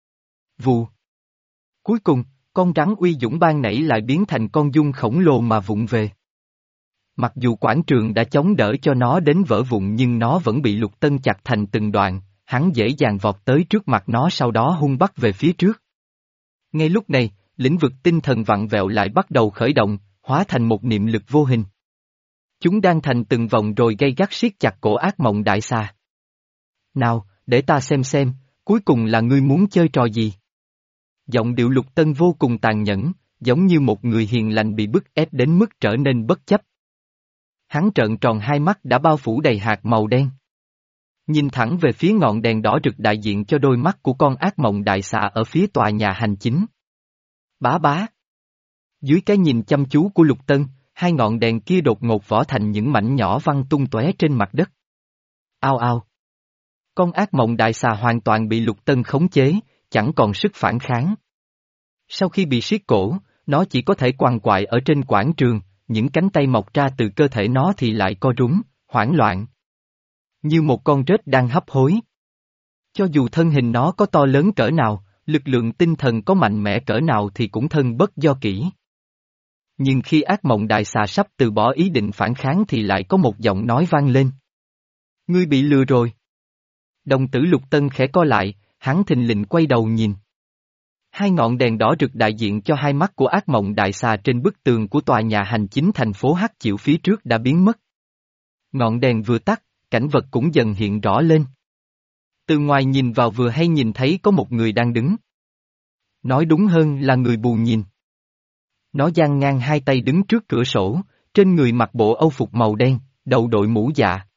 Vù. Cuối cùng, con rắn uy dũng ban nãy lại biến thành con giun khổng lồ mà vụng về. Mặc dù quảng trường đã chống đỡ cho nó đến vỡ vụn nhưng nó vẫn bị Lục Tân chặt thành từng đoạn, hắn dễ dàng vọt tới trước mặt nó sau đó hung bắt về phía trước. Ngay lúc này, lĩnh vực tinh thần vặn vẹo lại bắt đầu khởi động, hóa thành một niệm lực vô hình. Chúng đang thành từng vòng rồi gay gắt siết chặt cổ ác mộng đại xà. Nào, để ta xem xem, cuối cùng là ngươi muốn chơi trò gì? Giọng điệu Lục Tân vô cùng tàn nhẫn, giống như một người hiền lành bị bức ép đến mức trở nên bất chấp. Hắn trợn tròn hai mắt đã bao phủ đầy hạt màu đen. Nhìn thẳng về phía ngọn đèn đỏ rực đại diện cho đôi mắt của con ác mộng đại xà ở phía tòa nhà hành chính. Bá bá. Dưới cái nhìn chăm chú của Lục Tân, hai ngọn đèn kia đột ngột vỏ thành những mảnh nhỏ văng tung tóe trên mặt đất. Ao ao. Con ác mộng đại xà hoàn toàn bị Lục Tân khống chế, chẳng còn sức phản kháng. Sau khi bị siết cổ, nó chỉ có thể quằn quại ở trên quảng trường, những cánh tay mọc ra từ cơ thể nó thì lại co rúm, hoảng loạn. Như một con rết đang hấp hối. Cho dù thân hình nó có to lớn cỡ nào, lực lượng tinh thần có mạnh mẽ cỡ nào thì cũng thân bất do kỷ. Nhưng khi ác mộng đại xà sắp từ bỏ ý định phản kháng thì lại có một giọng nói vang lên. Ngươi bị lừa rồi. Đồng tử Lục Tân khẽ co lại, hắn thình lình quay đầu nhìn. Hai ngọn đèn đỏ rực đại diện cho hai mắt của ác mộng đại xà trên bức tường của tòa nhà hành chính thành phố Hắc Chiểu phía trước đã biến mất. Ngọn đèn vừa tắt, cảnh vật cũng dần hiện rõ lên. Từ ngoài nhìn vào vừa hay nhìn thấy có một người đang đứng. Nói đúng hơn là người bù nhìn. Nó dang ngang hai tay đứng trước cửa sổ, trên người mặc bộ âu phục màu đen, đầu đội mũ dạ.